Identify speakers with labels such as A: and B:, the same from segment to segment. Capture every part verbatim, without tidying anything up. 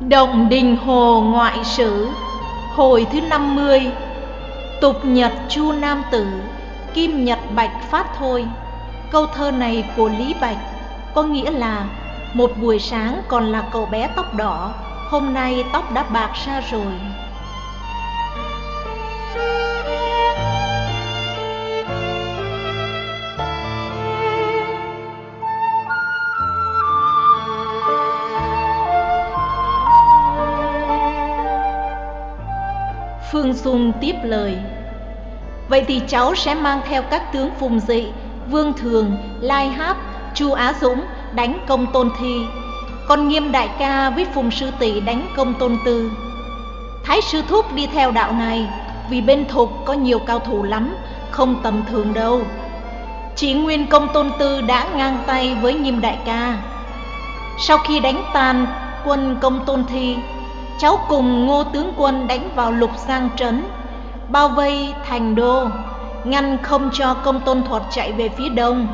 A: Động Đình Hồ Ngoại Sử, hồi thứ năm mươi. Tục nhật Chu Nam Tử, kim nhật bạch phát thôi. Câu thơ này của Lý Bạch có nghĩa là: một buổi sáng còn là cậu bé tóc đỏ, hôm nay tóc đã bạc ra rồi. Phương Dung tiếp lời: vậy thì cháu sẽ mang theo các tướng Phùng Dị, Vương Thường, Lai Háp, Chu Á Dũng đánh Công Tôn Thi, còn Nghiêm đại ca với Phùng sư tỷ đánh Công Tôn Tư. Thái sư thúc đi theo đạo này, vì bên Thục có nhiều cao thủ lắm, không tầm thường đâu. Chỉ nguyên Công Tôn Tư đã ngang tay với Nghiêm đại ca. Sau khi đánh tan quân Công Tôn Thi, cháu cùng Ngô tướng quân đánh vào Lục Giang trấn, bao vây thành đô, ngăn không cho Công Tôn Thuật chạy về phía đông.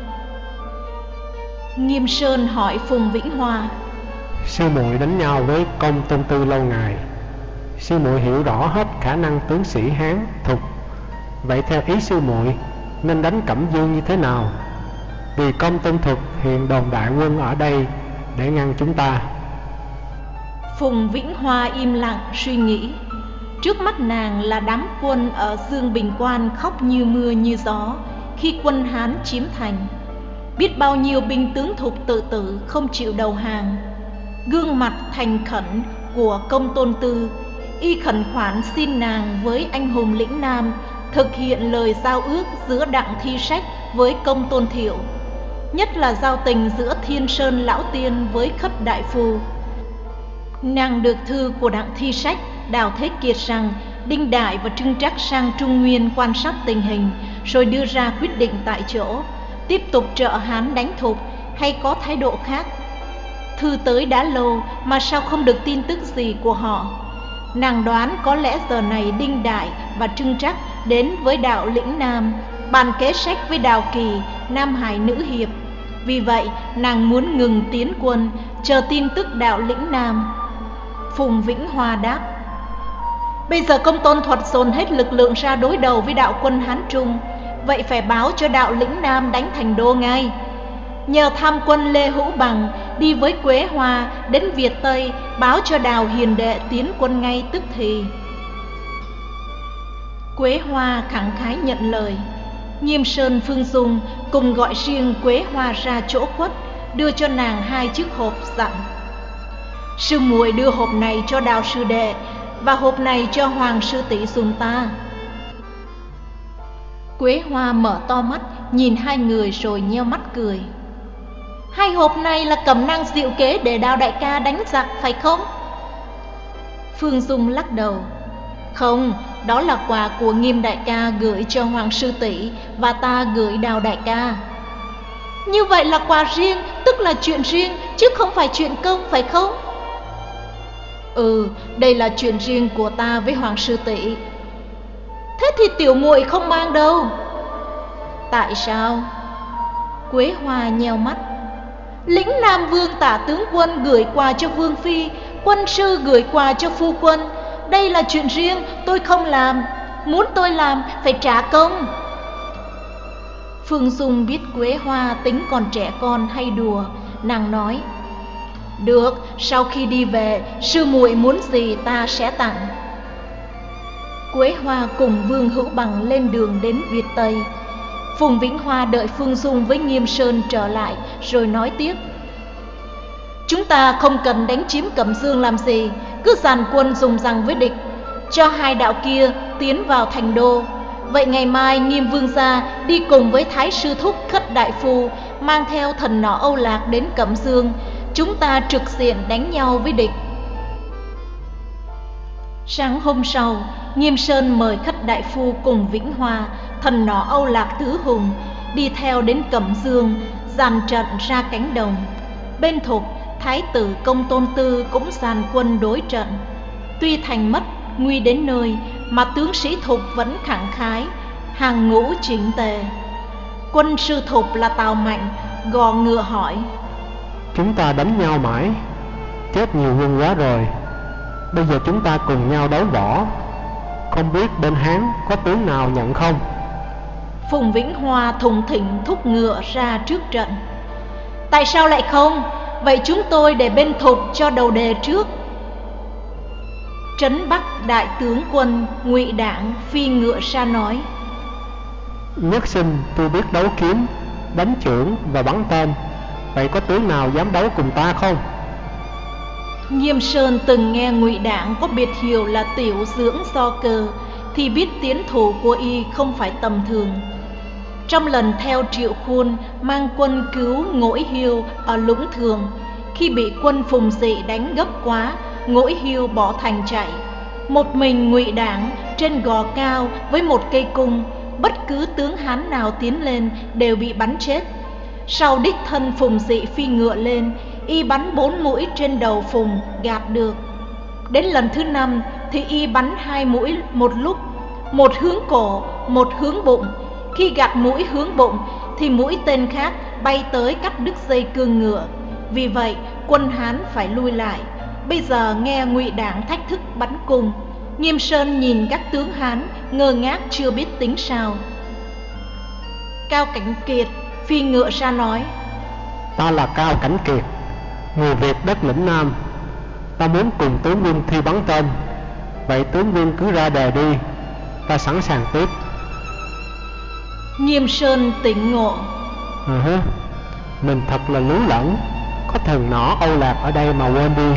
A: Nghiêm Sơn hỏi Phùng Vĩnh Hòa:
B: sư muội đánh nhau với Công Tôn Tư lâu ngày, sư muội hiểu rõ hết khả năng tướng sĩ Hán Thục, vậy theo ý sư muội nên đánh Cẩm Dương như thế nào? Vì Công Tôn Thuật hiện đồn đại quân ở đây để ngăn chúng ta.
A: Phùng Vĩnh Hoa im lặng suy nghĩ. Trước mắt nàng là đám quân ở Dương Bình Quan khóc như mưa như gió khi quân Hán chiếm thành. Biết bao nhiêu binh tướng Thục tự tử không chịu đầu hàng. Gương mặt thành khẩn của Công Tôn Tư, y khẩn khoản xin nàng với anh hùng lĩnh Nam thực hiện lời giao ước giữa Đặng Thi Sách với Công Tôn Thiệu, nhất là giao tình giữa Thiên Sơn Lão Tiên với Khất Đại Phu. Nàng được thư của Đặng Thi Sách, Đào Thế Kiệt rằng Đinh Đại và Trưng Trắc sang Trung Nguyên quan sát tình hình, rồi đưa ra quyết định tại chỗ, tiếp tục trợ Hán đánh Thục hay có thái độ khác. Thư tới đã lâu mà sao không được tin tức gì của họ. Nàng đoán có lẽ giờ này Đinh Đại và Trưng Trắc đến với đạo lĩnh Nam, bàn kế sách với Đào Kỳ, Nam Hải Nữ Hiệp. Vì vậy nàng muốn ngừng tiến quân, chờ tin tức đạo lĩnh Nam. Phùng Vĩnh Hòa đáp: bây giờ Công Tôn Thuật dồn hết lực lượng ra đối đầu với đạo quân Hán Trung, vậy phải báo cho đạo lĩnh Nam đánh thành đô ngay. Nhờ tham quân Lê Hữu Bằng đi với Quế Hoa đến Việt Tây, báo cho Đào Hiền Đệ tiến quân ngay tức thì. Quế Hoa khẳng khái nhận lời. Nghiêm Sơn Phương Dung cùng gọi riêng Quế Hoa ra chỗ khuất, đưa cho nàng hai chiếc hộp, dặn: sư muội đưa hộp này cho Đào sư đệ và hộp này cho Hoàng sư tỷ dùng ta. Quế Hoa mở to mắt nhìn hai người rồi nheo mắt cười: hai hộp này là cẩm nang diệu kế để Đào đại ca đánh giặc phải không? Phương Dung lắc đầu: không, đó là quà của Nghiêm đại ca gửi cho Hoàng sư tỷ và ta gửi Đào đại ca. Như vậy là quà riêng, tức là chuyện riêng chứ không phải chuyện công phải không? Ừ, đây là chuyện riêng của ta với Hoàng sư tỷ. Thế thì tiểu muội không mang đâu. Tại sao? Quế Hoa nheo mắt. Lĩnh Nam Vương Tả tướng quân gửi quà cho Vương phi, quân sư gửi quà cho phu quân. Đây là chuyện riêng, tôi không làm. Muốn tôi làm phải trả công. Phương Dung biết Quế Hoa tính còn trẻ con hay đùa, nàng nói: được, sau khi đi về, sư muội muốn gì ta sẽ tặng. Quế Hoa cùng Vương Hữu Bằng lên đường đến Việt Tây. Phùng Vĩnh Hoa đợi Phương Dung với Nghiêm Sơn trở lại rồi nói tiếp: chúng ta không cần đánh chiếm Cẩm Dương làm gì, cứ dàn quân dùng rằng với địch, cho hai đạo kia tiến vào thành đô. Vậy ngày mai Nghiêm vương gia đi cùng với Thái sư thúc Khất đại phu, mang theo thần nỏ Âu Lạc đến Cẩm Dương, chúng ta trực diện đánh nhau với địch. Sáng hôm sau, Nghiêm Sơn mời Khất đại phu cùng Vĩnh Hoa, thần nỏ Âu Lạc tứ hùng đi theo đến Cẩm Dương, dàn trận ra cánh đồng. Bên Thục, Thái tử Công Tôn Tư cũng dàn quân đối trận. Tuy thành mất, nguy đến nơi, mà tướng sĩ Thục vẫn khẳng khái, hàng ngũ chỉnh tề. Quân sư Thục là Tào Mạnh gò ngựa hỏi:
B: chúng ta đánh nhau mãi, chết nhiều quân quá rồi. Bây giờ chúng ta cùng nhau đấu võ, không biết bên Hán có tướng nào nhận không?
A: Phùng Vĩnh Hòa thùng thỉnh thúc ngựa ra trước trận. Tại sao lại không? Vậy chúng tôi để bên Thục cho đầu đề trước. Trấn Bắc đại tướng quân Ngụy Đảng phi ngựa ra nói:
B: Nhất sinh tôi biết đấu kiếm, đánh chưởng và bắn tên. Vậy có tướng nào dám đấu cùng ta không?
A: Nghiêm Sơn từng nghe Ngụy Đảng có biệt hiệu là tiểu dưỡng do cơ, thì biết tiến thủ của y không phải tầm thường. Trong lần theo Triệu Khuôn mang quân cứu Ngỗi Hiêu ở Lũng Thường, khi bị quân Phùng Dị đánh gấp quá, Ngỗi Hiêu bỏ thành chạy. Một mình Ngụy Đảng trên gò cao với một cây cung, bất cứ tướng Hán nào tiến lên đều bị bắn chết. Sau đích thân Phùng Dị phi ngựa lên, y bắn bốn mũi trên đầu Phùng gạt được. Đến lần thứ năm thì y bắn hai mũi một lúc, một hướng cổ, một hướng bụng. Khi gạt mũi hướng bụng thì mũi tên khác bay tới cắt đứt dây cương ngựa. Vì vậy quân Hán phải lui lại. Bây giờ nghe Ngụy Đảng thách thức bắn cung, Nghiêm Sơn nhìn các tướng Hán ngơ ngác chưa biết tính sao. Cao Cảnh Kiệt phi ngựa ra nói:
B: Ta là Cao Cảnh Kiệt, người Việt đất lĩnh Nam. Ta muốn cùng tướng quân thi bắn tên. Vậy tướng quân cứ ra đề đi, ta sẵn sàng tiếp.
A: Nghiêm Sơn tỉnh ngộ:
B: À hả, mình thật là lú lẫn, có thần nỏ Âu Lạc ở đây mà quên đi.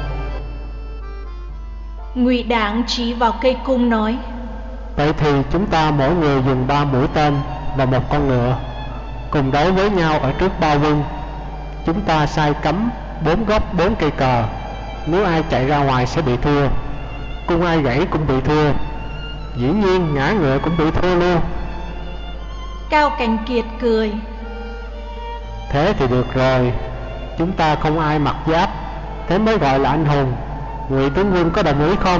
A: Ngụy Đảng chỉ vào cây cung nói:
B: Vậy thì chúng ta mỗi người dùng ba mũi tên và một con ngựa, cùng đấu với nhau ở trước ba quân. Chúng ta sai cắm bốn góc bốn cây cờ. Nếu ai chạy ra ngoài sẽ bị thua. Cung ai gãy cũng bị thua. Dĩ nhiên ngã ngựa cũng bị thua luôn.
A: Cao Cảnh Kiệt cười:
B: Thế thì được rồi, chúng ta không ai mặc giáp, thế mới gọi là anh hùng. Ngụy tướng quân có đồng ý không?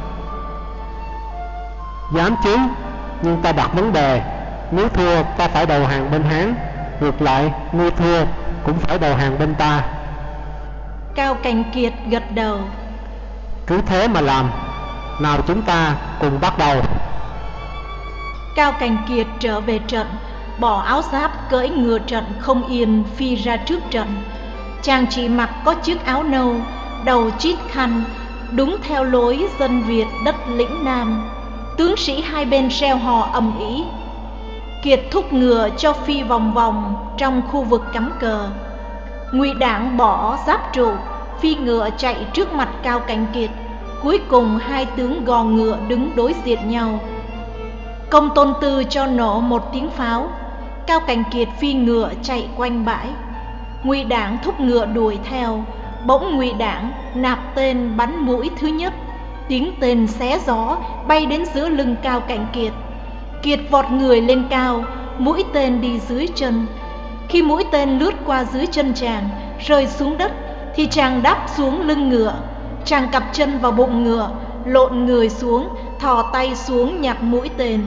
B: Dám chứ, nhưng ta đặt vấn đề, nếu thua ta phải đầu hàng bên Hán, ngược lại ngươi thua cũng phải đầu hàng bên ta.
A: Cao Cảnh Kiệt gật đầu:
B: Cứ thế mà làm. Nào chúng ta cùng bắt đầu.
A: Cao Cảnh Kiệt trở về trận, bỏ áo giáp cưỡi ngựa trận không yên phi ra trước trận. Chàng chỉ mặc có chiếc áo nâu, đầu chít khăn, đúng theo lối dân Việt đất lĩnh Nam. Tướng sĩ hai bên reo hò ầm ĩ. Kiệt thúc ngựa cho phi vòng vòng trong khu vực cắm cờ. Ngụy Đảng bỏ giáp trụ, phi ngựa chạy trước mặt Cao Cảnh Kiệt. Cuối cùng hai tướng gò ngựa đứng đối diện nhau. Công Tôn Tư cho nổ một tiếng pháo. Cao Cảnh Kiệt phi ngựa chạy quanh bãi. Ngụy Đảng thúc ngựa đuổi theo. Bỗng Ngụy Đảng nạp tên bắn mũi thứ nhất. Tiếng tên xé gió bay đến giữa lưng Cao Cảnh Kiệt. Kiệt vọt người lên cao, mũi tên đi dưới chân. Khi mũi tên lướt qua dưới chân chàng, rơi xuống đất, thì chàng đáp xuống lưng ngựa. Chàng cặp chân vào bụng ngựa, lộn người xuống, thò tay xuống nhặt mũi tên.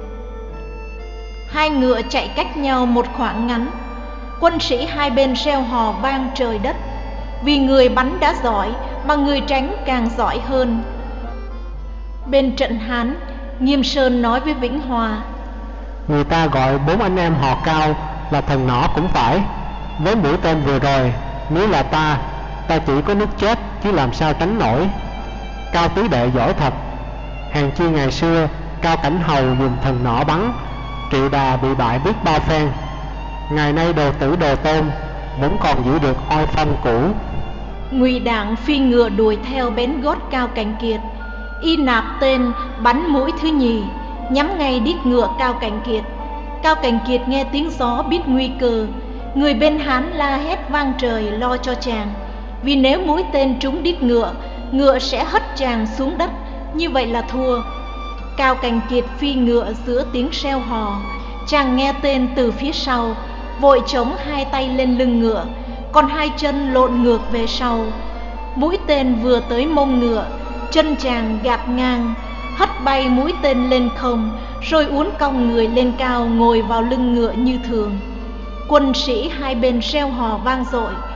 A: Hai ngựa chạy cách nhau một khoảng ngắn. Quân sĩ hai bên reo hò vang trời đất. Vì người bắn đã giỏi mà người tránh càng giỏi hơn. Bên trận Hán, Nghiêm Sơn nói với Vĩnh Hòa:
B: Người ta gọi bốn anh em họ Cao là thần nỏ cũng phải. Với mũi tên vừa rồi, nếu là ta, ta chỉ có nước chết chứ làm sao tránh nổi. Cao tứ đệ giỏi thật. Hàng chi ngày xưa Cao Cảnh Hầu dùng thần nỏ bắn, Triệu Đà bị bại biết bao phen. Ngày nay đồ tử đồ tôn vẫn còn giữ được oai phong cũ.
A: Ngụy Đảng phi ngựa đuổi theo bén gót Cao Cảnh Kiệt. Y nạp tên bắn mũi thứ nhì, nhắm ngay đít ngựa Cao Cảnh Kiệt. Cao Cảnh Kiệt nghe tiếng gió biết nguy cơ. Người bên Hán la hét vang trời lo cho chàng. Vì nếu mũi tên trúng đít ngựa, ngựa sẽ hất chàng xuống đất, như vậy là thua. Cao Cảnh Kiệt phi ngựa giữa tiếng reo hò. Chàng nghe tên từ phía sau, vội chống hai tay lên lưng ngựa, còn hai chân lộn ngược về sau. Mũi tên vừa tới mông ngựa, chân chàng gạt ngang, hất bay mũi tên lên không, rồi uốn cong người lên cao ngồi vào lưng ngựa như thường. Quân sĩ hai bên reo hò vang dội.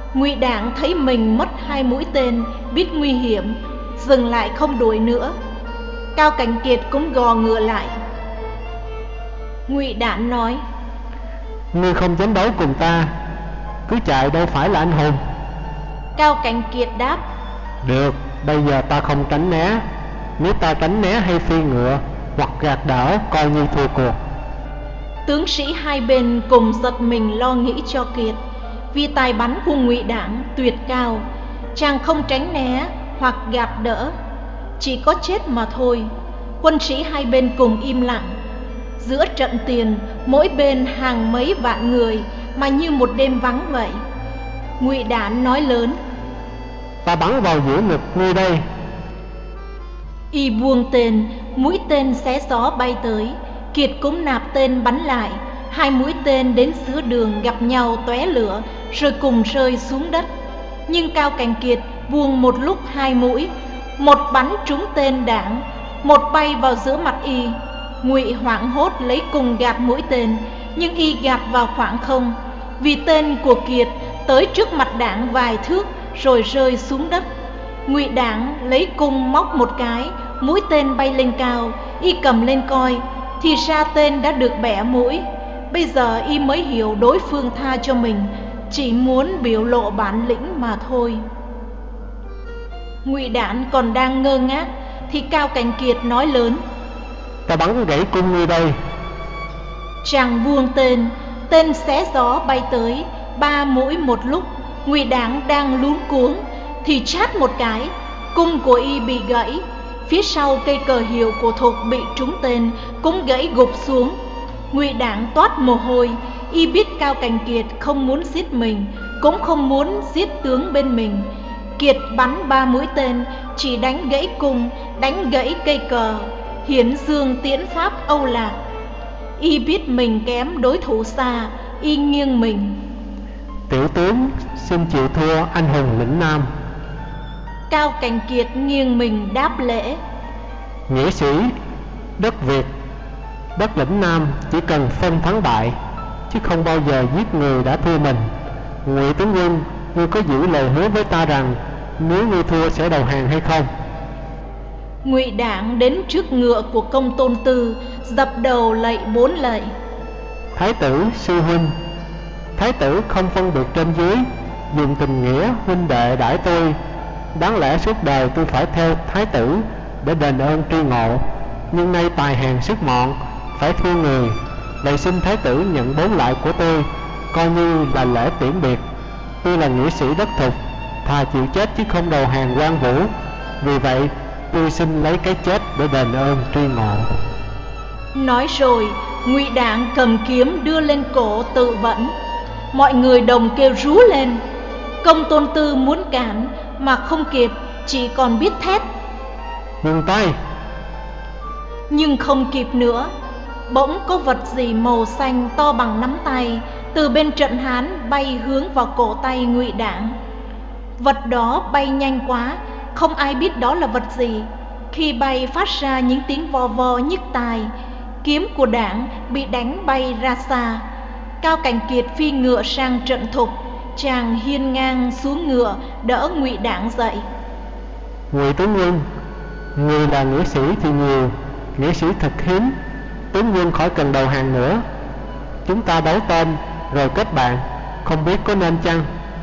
A: Ngụy Đảng thấy mình mất hai mũi tên, biết nguy hiểm, dừng lại không đuổi nữa. Cao Cảnh Kiệt cũng gò ngựa lại. Ngụy Đản nói:
B: Ngươi không dám đấu cùng ta, cứ chạy đâu phải là anh hùng.
A: Cao Cảnh Kiệt đáp:
B: Được, bây giờ ta không tránh né. Nếu ta tránh né hay phi ngựa hoặc gạt đảo, coi như thua cuộc.
A: Tướng sĩ hai bên cùng giật mình lo nghĩ cho Kiệt, vì tài bắn của Ngụy Đảng tuyệt cao, chàng không tránh né hoặc gạt đỡ, chỉ có chết mà thôi. Quân sĩ hai bên cùng im lặng. Giữa trận tiền, mỗi bên hàng mấy vạn người, mà như một đêm vắng vậy. Ngụy Đản nói lớn:
B: Ta bắn vào giữa ngực ngươi đây.
A: Y buông tên, mũi tên xé gió bay tới. Kiệt cũng nạp tên bắn lại. Hai mũi tên đến giữa đường gặp nhau tóe lửa, rồi cùng rơi xuống đất. Nhưng Cao Cảnh Kiệt buông một lúc hai mũi, một bắn trúng tên Đảng, một bay vào giữa mặt Y. Ngụy hoảng hốt lấy cùng gạt mũi tên, nhưng Y gạt vào khoảng không, vì tên của Kiệt tới trước mặt Đảng vài thước rồi rơi xuống đất. Ngụy Đảng lấy cung móc một cái, mũi tên bay lên cao. Y cầm lên coi, thì ra tên đã được bẻ mũi. Bây giờ Y mới hiểu đối phương tha cho mình, chỉ muốn biểu lộ bản lĩnh mà thôi. Ngụy Đản còn đang ngơ ngác thì Cao Cảnh Kiệt nói lớn:
B: Ta bắn gãy cung ngươi đây.
A: Chàng buông tên, tên xé gió bay tới, ba mũi một lúc. Ngụy Đảng đang luống cuống thì chát một cái, cung của Y bị gãy. Phía sau cây cờ hiệu của Thục bị trúng tên, cũng gãy gục xuống. Ngụy Đảng toát mồ hôi. Y biết Cao Cảnh Kiệt không muốn giết mình, cũng không muốn giết tướng bên mình. Kiệt bắn ba mũi tên, chỉ đánh gãy cung, đánh gãy cây cờ, hiển dương tiễn pháp Âu Lạc. Y biết mình kém đối thủ xa, Y nghiêng mình:
B: Tiểu tướng xin chịu thua anh hùng lĩnh Nam.
A: Cao Cảnh Kiệt nghiêng mình đáp lễ:
B: Nghĩa sĩ, đất Việt, đất lĩnh Nam chỉ cần phân thắng bại, chứ không bao giờ giết người đã thua mình. Ngụy tướng quân, ngươi có giữ lời hứa với ta rằng nếu ngươi thua sẽ đầu hàng hay không?
A: Ngụy Đảng đến trước ngựa của Công Tôn Tư, dập đầu lạy bốn lạy:
B: Thái tử sư huynh, thái tử không phân biệt trên dưới, dùng tình nghĩa huynh đệ đãi tôi. Đáng lẽ suốt đời tôi phải theo thái tử để đền ơn tri ngộ, nhưng nay tài hèn sức mọn, phải thua người. Vậy xin thái tử nhận bốn lại của tôi, coi như là lễ tiễn biệt. Tôi là nghĩa sĩ đất Thục, thà chịu chết chứ không đầu hàng Quan Vũ. Vì vậy tôi xin lấy cái chết để đền ơn tri ngộ.
A: Nói rồi, Ngụy Đảng cầm kiếm đưa lên cổ tự vẫn. Mọi người đồng kêu rú lên. Công Tôn Tư muốn cản mà không kịp, chỉ còn biết thét:
B: Ngừng tay!
A: Nhưng không kịp nữa. Bỗng có vật gì màu xanh to bằng nắm tay từ bên trận Hán bay hướng vào cổ tay Ngụy Đảng. Vật đó bay nhanh quá, không ai biết đó là vật gì. Khi bay phát ra những tiếng vo vo nhức tai. Kiếm của Đảng bị đánh bay ra xa. Cao Cảnh Kiệt phi ngựa sang trận Thục. Chàng hiên ngang xuống ngựa đỡ Ngụy Đảng dậy:
B: Ngụy tướng quân, người là nghĩa sĩ thì nhiều, nghĩa sĩ thật hiếm. Tướng quân khỏi cần đầu hàng nữa. Chúng ta đấu tên rồi kết bạn, không biết có nên chăng?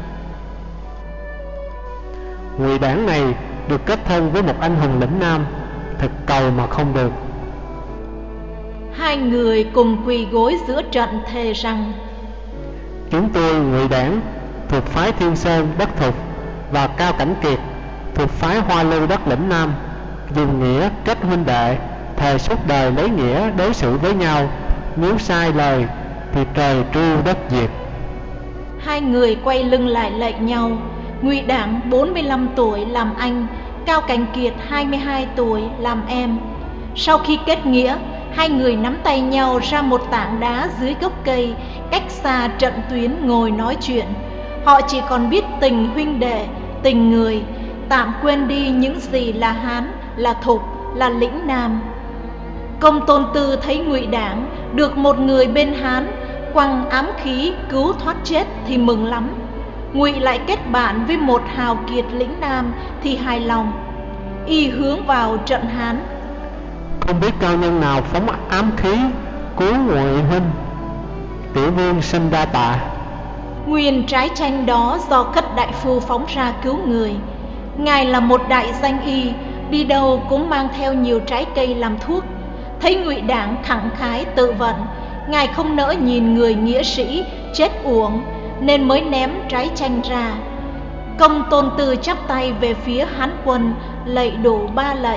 B: Ngụy Đảng này được kết thân với một anh hùng lĩnh Nam, thật cầu mà không được.
A: Hai người cùng quỳ gối giữa trận thề rằng:
B: Chúng tôi Ngụy Đảng thuộc phái Thiên Sơn đất Thục, và Cao Cảnh Kiệt thuộc phái Hoa Lưu đất lĩnh Nam, dùng nghĩa kết huynh đệ, thề suốt đời lấy nghĩa đối xử với nhau. Nếu sai lời thì trời tru đất diệt.
A: Hai người quay lưng lại lạy nhau. Ngụy Đảng bốn mươi lăm tuổi làm anh, Cao Cảnh Kiệt hai mươi hai tuổi làm em. Sau khi kết nghĩa, hai người nắm tay nhau ra một tảng đá dưới gốc cây, cách xa trận tuyến ngồi nói chuyện. Họ chỉ còn biết tình huynh đệ, tình người, tạm quên đi những gì là Hán, là Thục, là lĩnh Nam. Công Tôn Tư thấy Ngụy Đảng được một người bên Hán quăng ám khí cứu thoát chết thì mừng lắm. Ngụy lại kết bạn với một hào kiệt lĩnh Nam thì hài lòng. Y hướng vào trận Hán.
B: Không biết cao nhân nào phóng ám khí cứu Ngụy huynh, tiểu vương xin đa tạ.
A: Nguyên trái chanh đó do Khất đại phu phóng ra cứu người. Ngài là một đại danh y, đi đâu cũng mang theo nhiều trái cây làm thuốc. Thấy Ngụy Đảng khẳng khái tự vận, Ngài không nỡ nhìn người nghĩa sĩ chết uổng, nên mới ném trái chanh ra. Công Tôn Tư chắp tay về phía Hán quân, lạy đủ ba lạy.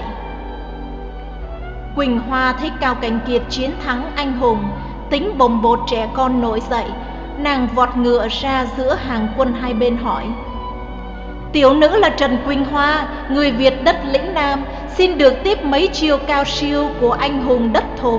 A: Quỳnh Hoa thấy Cao Cảnh Kiệt chiến thắng anh hùng, tính bồng bột trẻ con nổi dậy. Nàng vọt ngựa ra giữa hàng quân hai bên hỏi: tiểu nữ là Trần Quỳnh Hoa, người Việt đất lĩnh Nam, xin được tiếp mấy chiêu cao siêu của anh hùng đất Thục.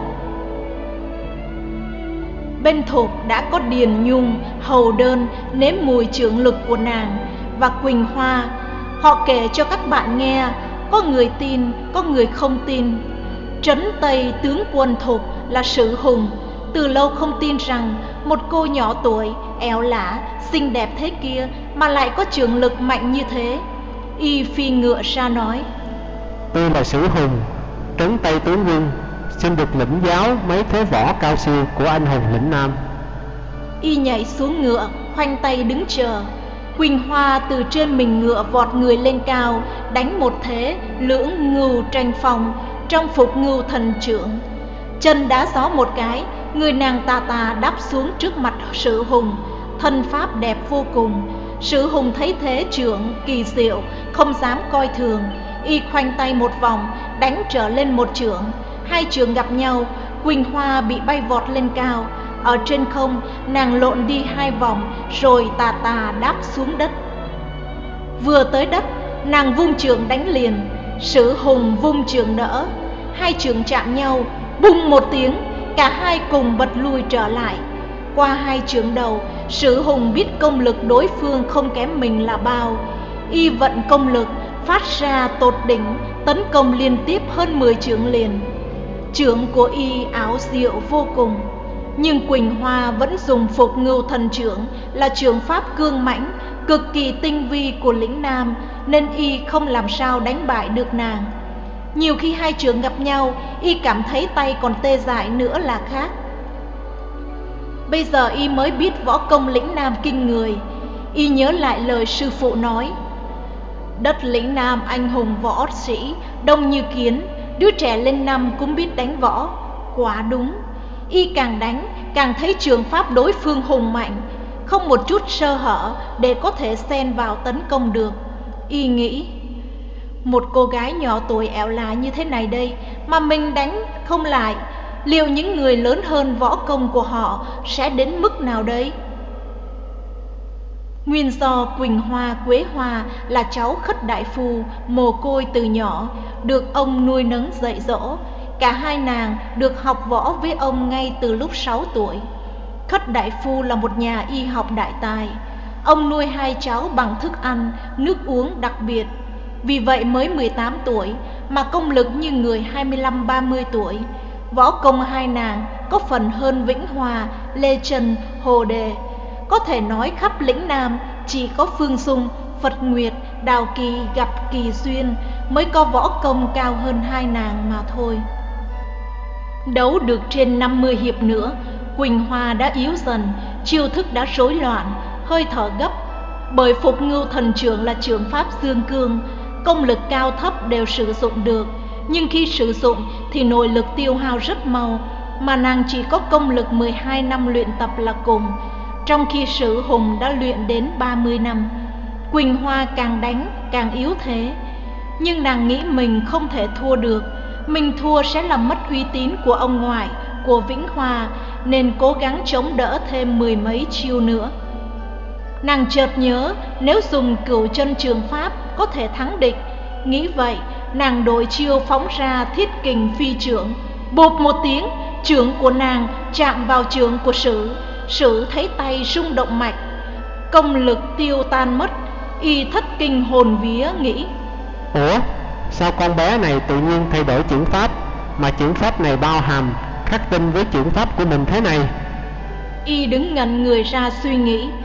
A: Bên Thục đã có Điền Nhung, Hầu Đơn nếm mùi trưởng lực của nàng và Quỳnh Hoa. Họ kể cho các bạn nghe, có người tin, có người không tin. Trấn Tây tướng quân Thục là Sử Hùng, từ lâu không tin rằng một cô nhỏ tuổi, éo lả, xinh đẹp thế kia mà lại có trường lực mạnh như thế. Y phi ngựa ra nói:
B: tôi là Sử Hùng, Trấn Tây tướng quân, xin được lĩnh giáo mấy thế võ cao siêu của anh hùng lĩnh Nam.
A: Y nhảy xuống ngựa, khoanh tay đứng chờ. Quỳnh Hoa từ trên mình ngựa vọt người lên cao, đánh một thế lưỡng ngưu tranh phong, trong phục ngưu thần trưởng. Chân đá gió một cái, người nàng tà tà đáp xuống trước mặt Sử Hùng, thân pháp đẹp vô cùng. Sử Hùng thấy thế trưởng kỳ diệu, không dám coi thường. Y khoanh tay một vòng, đánh trở lên một chưởng. Hai chưởng gặp nhau, Quỳnh Hoa bị bay vọt lên cao. Ở trên không, nàng lộn đi hai vòng, rồi tà tà đáp xuống đất. Vừa tới đất, nàng vung chưởng đánh liền. Sử Hùng vung chưởng đỡ. Hai chưởng chạm nhau, bùng một tiếng, cả hai cùng bật lui trở lại. Qua hai chưởng đầu, Sử Hùng biết công lực đối phương không kém mình là bao. Y vận công lực phát ra tột đỉnh, tấn công liên tiếp hơn mười chưởng liền. Chưởng của Y ảo diệu vô cùng. Nhưng Quỳnh Hoa vẫn dùng phục ngưu thần chưởng, là chưởng pháp cương mãnh, cực kỳ tinh vi của lĩnh Nam, nên Y không làm sao đánh bại được nàng. Nhiều khi hai chưởng gặp nhau, Y cảm thấy tay còn tê dại nữa là khác. Bây giờ Y mới biết võ công lĩnh Nam kinh người. Y nhớ lại lời sư phụ nói: đất lĩnh Nam anh hùng võ sĩ đông như kiến, đứa trẻ lên năm cũng biết đánh võ. Quả đúng. Y càng đánh càng thấy trường pháp đối phương hùng mạnh, không một chút sơ hở để có thể xen vào tấn công được. Y nghĩ, một cô gái nhỏ tuổi éo lả như thế này đây mà mình đánh không lại, liệu những người lớn hơn võ công của họ sẽ đến mức nào đây? Nguyên do Quỳnh Hoa Quế Hoa là cháu Khất đại phu, mồ côi từ nhỏ, được ông nuôi nấng dạy dỗ. Cả hai nàng được học võ với ông ngay từ lúc sáu tuổi. Khất đại phu là một nhà y học đại tài. Ông nuôi hai cháu bằng thức ăn, nước uống đặc biệt. Vì vậy mới mười tám tuổi mà công lực như người hai mươi lăm ba mươi tuổi. Võ công hai nàng có phần hơn Vĩnh Hòa, Lê Trần, Hồ Đề. Có thể nói khắp lĩnh Nam chỉ có Phương Dung, Phật Nguyệt, Đào Kỳ gặp Kỳ Duyên mới có võ công cao hơn hai nàng mà thôi. Đấu được trên năm mươi hiệp nữa, Quỳnh Hoa đã yếu dần, chiêu thức đã rối loạn, hơi thở gấp. Bởi phục ngưu thần chưởng là chưởng pháp dương cương, công lực cao thấp đều sử dụng được, nhưng khi sử dụng thì nội lực tiêu hao rất mau, mà nàng chỉ có công lực mười hai năm luyện tập là cùng, trong khi Sử Hùng đã luyện đến ba mươi năm. Quỳnh Hoa càng đánh càng yếu thế, nhưng nàng nghĩ mình không thể thua được. Mình thua sẽ làm mất uy tín của ông ngoại, của Vĩnh Hòa, nên cố gắng chống đỡ thêm mười mấy chiêu nữa. Nàng chợt nhớ nếu dùng Cửu Chân Trường Pháp có thể thắng địch. Nghĩ vậy, nàng đổi chiêu phóng ra Thiết Kình Phi Chưởng. Bộp một tiếng, chưởng của nàng chạm vào chưởng của Sử. Sử thấy tay rung động mạch, công lực tiêu tan mất. Y thất kinh hồn vía nghĩ:
B: ủa, sao con bé này tự nhiên thay đổi chưởng pháp, mà chưởng pháp này bao hàm khắc tinh với chưởng pháp của mình thế này?
A: Y đứng ngẩn người ra suy nghĩ.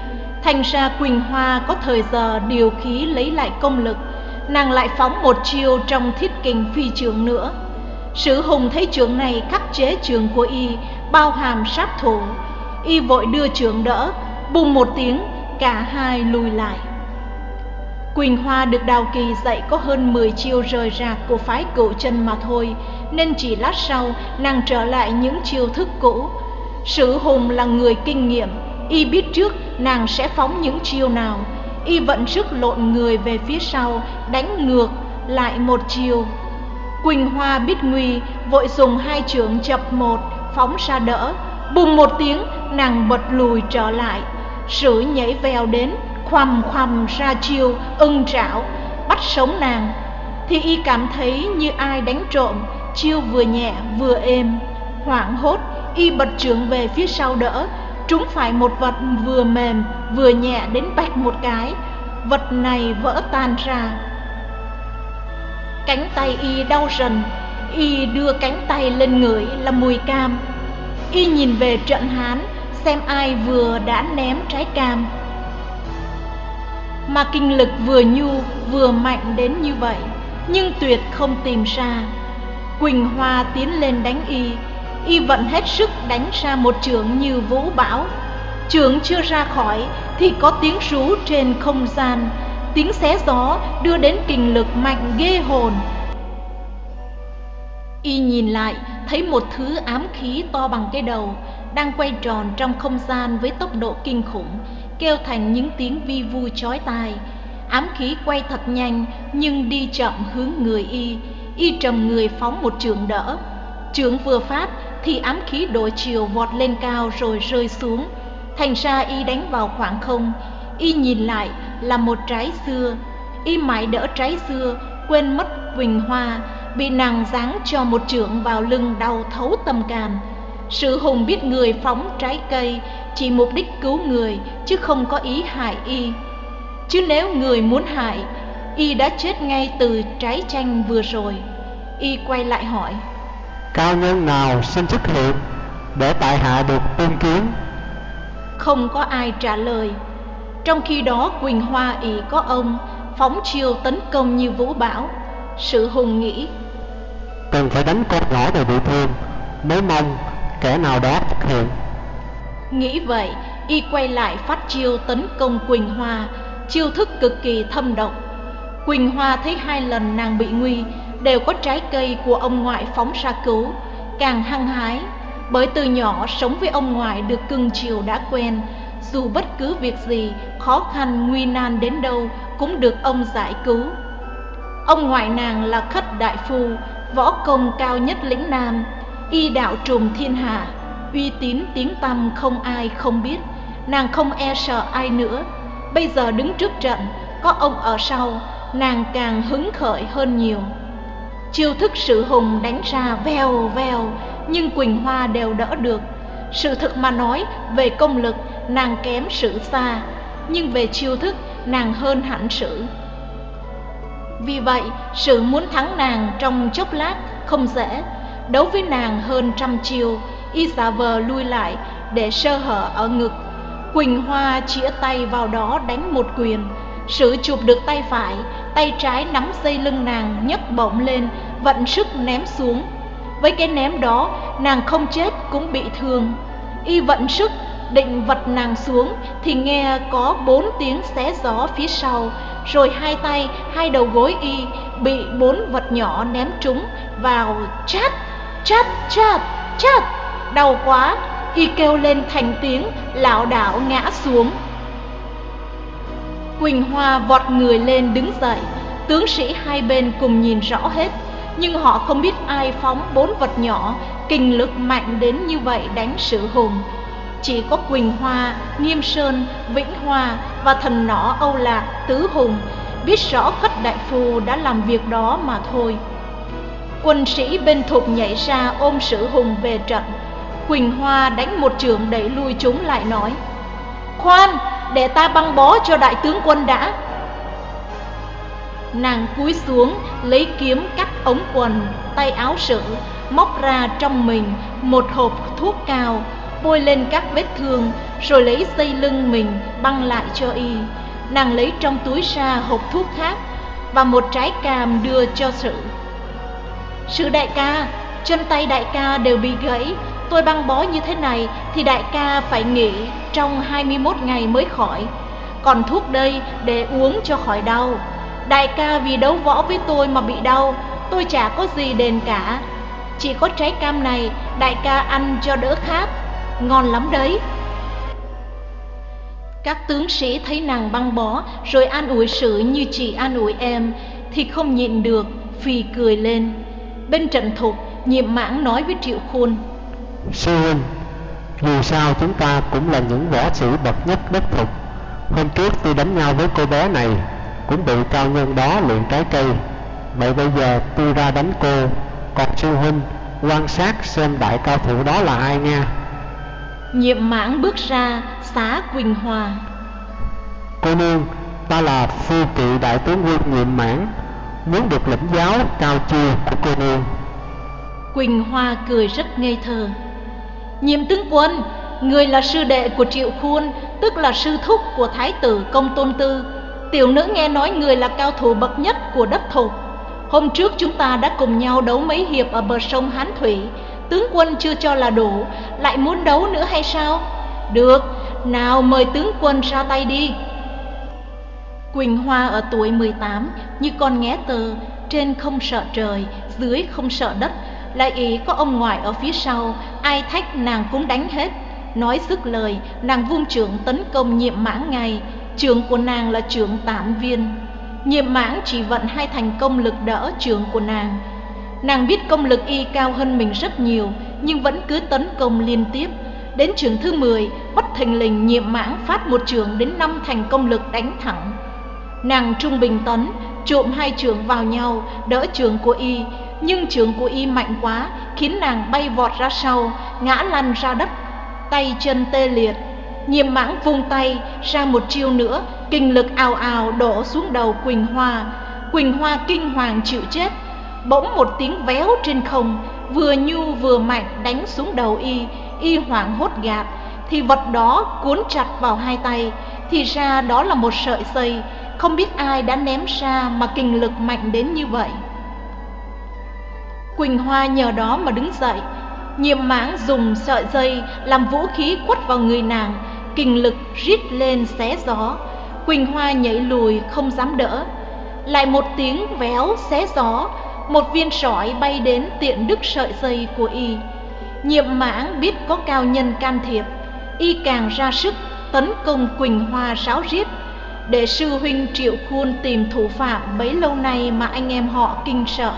A: Thành ra Quỳnh Hoa có thời giờ điều khí lấy lại công lực, nàng lại phóng một chiêu trong thiết kình phi chưởng nữa. Sử Hùng thấy chưởng này khắc chế chưởng của y, bao hàm sát thủ. Y vội đưa chưởng đỡ, bùng một tiếng, cả hai lùi lại. Quỳnh Hoa được Đào Kỳ dạy có hơn mười chiêu rời rạc của phái Cựu Chân mà thôi, nên chỉ lát sau nàng trở lại những chiêu thức cũ. Sử Hùng là người kinh nghiệm, y biết trước nàng sẽ phóng những chiêu nào. Y vận sức lộn người về phía sau, đánh ngược lại một chiêu. Quỳnh Hoa biết nguy, vội dùng hai chưởng chập một phóng ra đỡ. Bùng một tiếng, nàng bật lùi trở lại. Sử nhảy vèo đến, khoằm khoằm ra chiêu ưng trảo, bắt sống nàng. Thì y cảm thấy như ai đánh trộm, chiêu vừa nhẹ vừa êm. Hoảng hốt, y bật chưởng về phía sau đỡ, trúng phải một vật vừa mềm vừa nhẹ đến bạch một cái. Vật này vỡ tan ra. Cánh tay y đau rần, y đưa cánh tay lên ngửi là mùi cam. Y nhìn về trận Hán xem ai vừa đã ném trái cam, mà kinh lực vừa nhu vừa mạnh đến như vậy, nhưng tuyệt không tìm ra. Quỳnh Hoa tiến lên đánh y, y vận hết sức đánh ra một chưởng như vũ bão. Chưởng chưa ra khỏi thì có tiếng rú trên không gian, tiếng xé gió đưa đến kình lực mạnh ghê hồn. Y nhìn lại thấy một thứ ám khí to bằng cái đầu đang quay tròn trong không gian với tốc độ kinh khủng, kêu thành những tiếng vi vu chói tai. Ám khí quay thật nhanh nhưng đi chậm hướng người y. Y trầm người phóng một chưởng đỡ. Chưởng vừa phát thì ám khí đổi chiều vọt lên cao rồi rơi xuống. Thành ra y đánh vào khoảng không. Y nhìn lại là một trái dưa. Y mãi đỡ trái dưa, quên mất Quỳnh Hoa, bị nàng giáng cho một chưởng vào lưng đau thấu tâm can. Sử Hùng biết người phóng trái cây chỉ mục đích cứu người, chứ không có ý hại y. Chứ nếu người muốn hại, y đã chết ngay từ trái chanh vừa rồi. Y quay lại hỏi:
B: cao nhân nào xin xuất hiện để tại hạ được tương kiến?
A: Không có ai trả lời. Trong khi đó Quỳnh Hoa ỷ có ông, phóng chiêu tấn công như vũ bão. Sử Hùng nghĩ
B: cần phải đánh con nhỏ này bị thương, mới mong kẻ nào đó thực hiện.
A: Nghĩ vậy, y quay lại phát chiêu tấn công Quỳnh Hoa, chiêu thức cực kỳ thâm độc. Quỳnh Hoa thấy hai lần nàng bị nguy đều có trái cây của ông ngoại phóng ra cứu, càng hăng hái. Bởi từ nhỏ sống với ông ngoại được cưng chiều đã quen, dù bất cứ việc gì khó khăn nguy nan đến đâu cũng được ông giải cứu. Ông ngoại nàng là Khất đại phu, võ công cao nhất lĩnh Nam, y đạo trùm thiên hạ, uy tín tiếng tăm không ai không biết. Nàng không e sợ ai nữa. Bây giờ đứng trước trận, có ông ở sau, nàng càng hứng khởi hơn nhiều. Chiêu thức Sử Hùng đánh ra vèo vèo, nhưng Quỳnh Hoa đều đỡ được. Sự thực mà nói, về công lực nàng kém Sử xa, nhưng về chiêu thức nàng hơn hẳn Sử. Vì vậy Sử muốn thắng nàng trong chốc lát không dễ. Đấu với nàng hơn trăm chiêu, y giả vờ lui lại để sơ hở ở ngực. Quỳnh Hoa chĩa tay vào đó đánh một quyền. Sử chụp được tay phải, tay trái nắm dây lưng nàng nhấc bổng lên, vận sức ném xuống. Với cái ném đó, nàng không chết cũng bị thương. Y vận sức định vật nàng xuống thì nghe có bốn tiếng xé gió phía sau, rồi hai tay, hai đầu gối y bị bốn vật nhỏ ném trúng vào. Chát, chát, chát, chát. Đau quá, y kêu lên thành tiếng, lảo đảo ngã xuống. Quỳnh Hoa vọt người lên đứng dậy. Tướng sĩ hai bên cùng nhìn rõ hết, nhưng họ không biết ai phóng bốn vật nhỏ kinh lực mạnh đến như vậy đánh Sử Hùng. Chỉ có Quỳnh Hoa, Nghiêm Sơn, Vĩnh Hoa và thần nỏ Âu Lạc, Tứ Hùng biết rõ Khất đại phu đã làm việc đó mà thôi. Quân sĩ bên thục nhảy ra ôm Sử Hùng về trận. Quỳnh Hoa đánh một chưởng đẩy lui chúng lại nói: khoan, để ta băng bó cho đại tướng quân đã. Nàng cúi xuống lấy kiếm cắt ống quần, tay áo Sử, móc ra trong mình một hộp thuốc cao, bôi lên các vết thương, rồi lấy dây lưng mình băng lại cho y. Nàng lấy trong túi ra hộp thuốc khác và một trái cam đưa cho Sự. Sự đại ca, chân tay đại ca đều bị gãy, tôi băng bó như thế này thì đại ca phải nghỉ trong hai mươi mốt ngày mới khỏi. Còn thuốc đây để uống cho khỏi đau. Đại ca vì đấu võ với tôi mà bị đau, tôi chả có gì đền cả. Chỉ có trái cam này, đại ca ăn cho đỡ khát, ngon lắm đấy. Các tướng sĩ thấy nàng băng bó rồi an ủi Sự như chị an ủi em thì không nhịn được, phì cười lên. Bên trận thục, Nhiệm Mãng nói với Triệu Khuôn:
B: Sư huynh, dù sao chúng ta cũng là những võ sĩ bậc nhất đất thục. Hôm trước tôi đánh nhau với cô bé này cũng bị cao nhân đó luyện trái cây. Vậy bây giờ tôi ra đánh cô, còn sư huynh quan sát xem đại cao thủ đó là ai nha.
A: Nhiệm Mãng bước ra xá Quỳnh Hoa.
B: Cô nương, ta là phu kỵ đại tướng quân Nhiệm Mãng, muốn được lĩnh giáo cao chiêu của cô nương.
A: Quỳnh Hoa cười rất ngây thơ. Nhiệm tướng quân, người là sư đệ của Triệu Khuôn, tức là sư thúc của thái tử Công Tôn Tư. Tiểu nữ nghe nói người là cao thủ bậc nhất của đất thục. Hôm trước chúng ta đã cùng nhau đấu mấy hiệp ở bờ sông Hán Thủy. Tướng quân chưa cho là đủ, lại muốn đấu nữa hay sao? Được, nào mời tướng quân ra tay đi. Quỳnh Hoa ở tuổi mười tám, như con nghé tơ, trên không sợ trời, dưới không sợ đất. Lại ý có ông ngoại ở phía sau, ai thách nàng cũng đánh hết. Nói dứt lời, nàng vung chưởng tấn công Nhiệm Mãng ngay. Chưởng của nàng là chưởng Tản Viên. Nhiệm Mãng chỉ vận hai thành công lực đỡ chưởng của nàng. Nàng biết công lực y cao hơn mình rất nhiều, nhưng vẫn cứ tấn công liên tiếp. Đến chưởng thứ mười, bất thình lình Nhiệm Mãng phát một chưởng đến năm thành công lực đánh thẳng. Nàng trung bình tấn, trộm hai chưởng vào nhau, đỡ chưởng của y. Nhưng chưởng của y mạnh quá, khiến nàng bay vọt ra sau, ngã lăn ra đất, tay chân tê liệt. Nhiệm Mãng vung tay ra một chiêu nữa, kinh lực ào ào đổ xuống đầu Quỳnh Hoa. Quỳnh Hoa kinh hoàng chịu chết. Bỗng một tiếng véo trên không, vừa nhu vừa mạnh đánh xuống đầu y. Y hoảng hốt gạt, thì vật đó cuốn chặt vào hai tay. Thì ra đó là một sợi dây, không biết ai đã ném ra mà kinh lực mạnh đến như vậy. Quỳnh Hoa nhờ đó mà đứng dậy. Nhiệm Mãng dùng sợi dây làm vũ khí quất vào người nàng, kinh lực rít lên xé gió. Quỳnh Hoa nhảy lùi không dám đỡ. Lại một tiếng véo xé gió, một viên sỏi bay đến tiện đứt sợi dây của y. Nhiệm Mãng biết có cao nhân can thiệp, y càng ra sức tấn công Quỳnh Hoa ráo riết, để sư huynh Triệu Khuôn tìm thủ phạm bấy lâu nay mà anh em họ kinh sợ.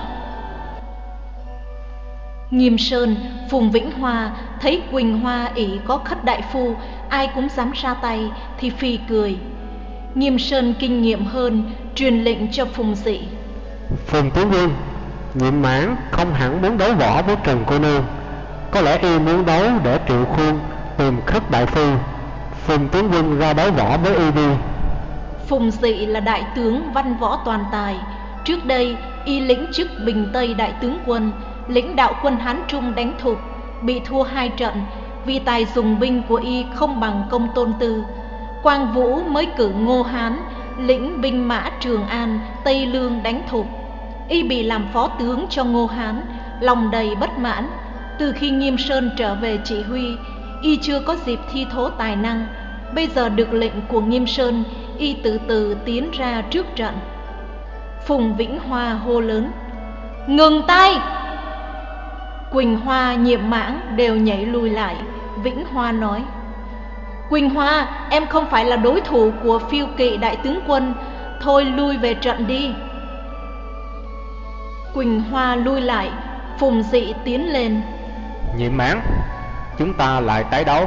A: Nghiêm Sơn, Phùng Vĩnh Hoa thấy Quỳnh Hoa ỷ có khất đại phu, ai cũng dám ra tay thì phì cười. Nghiêm Sơn kinh nghiệm hơn, truyền lệnh cho Phùng Dị:
B: Phùng tướng quân, Nhiệm Mãng không hẳn muốn đấu võ với Trần cô nương, có lẽ y muốn đấu để Triệu Khuôn tìm khất đại phu. Phùng tướng quân ra đấu võ với y đi.
A: Phùng Dị là đại tướng văn võ toàn tài. Trước đây y lĩnh chức Bình Tây đại tướng quân, lãnh đạo quân Hán Trung đánh Thục, bị thua hai trận vì tài dùng binh của y không bằng Công Tôn Tư. Quang Vũ mới cử Ngô Hán lĩnh binh mã Trường An, Tây Lương đánh Thục. Y bị làm phó tướng cho Ngô Hán, lòng đầy bất mãn. Từ khi Nghiêm Sơn trở về chỉ huy, y chưa có dịp thi thố tài năng. Bây giờ được lệnh của Nghiêm Sơn, y từ từ tiến ra trước trận. Phùng Vĩnh Hoa hô lớn: Ngừng tay! Quỳnh Hoa, Nhiệm Mãng đều nhảy lùi lại. Vĩnh Hoa nói: Quỳnh Hoa, em không phải là đối thủ của phiêu kỵ đại tướng quân, thôi lui về trận đi. Quỳnh Hoa lui lại. Phùng Dị tiến lên:
B: Nhiệm Mãng, chúng ta lại tái đấu.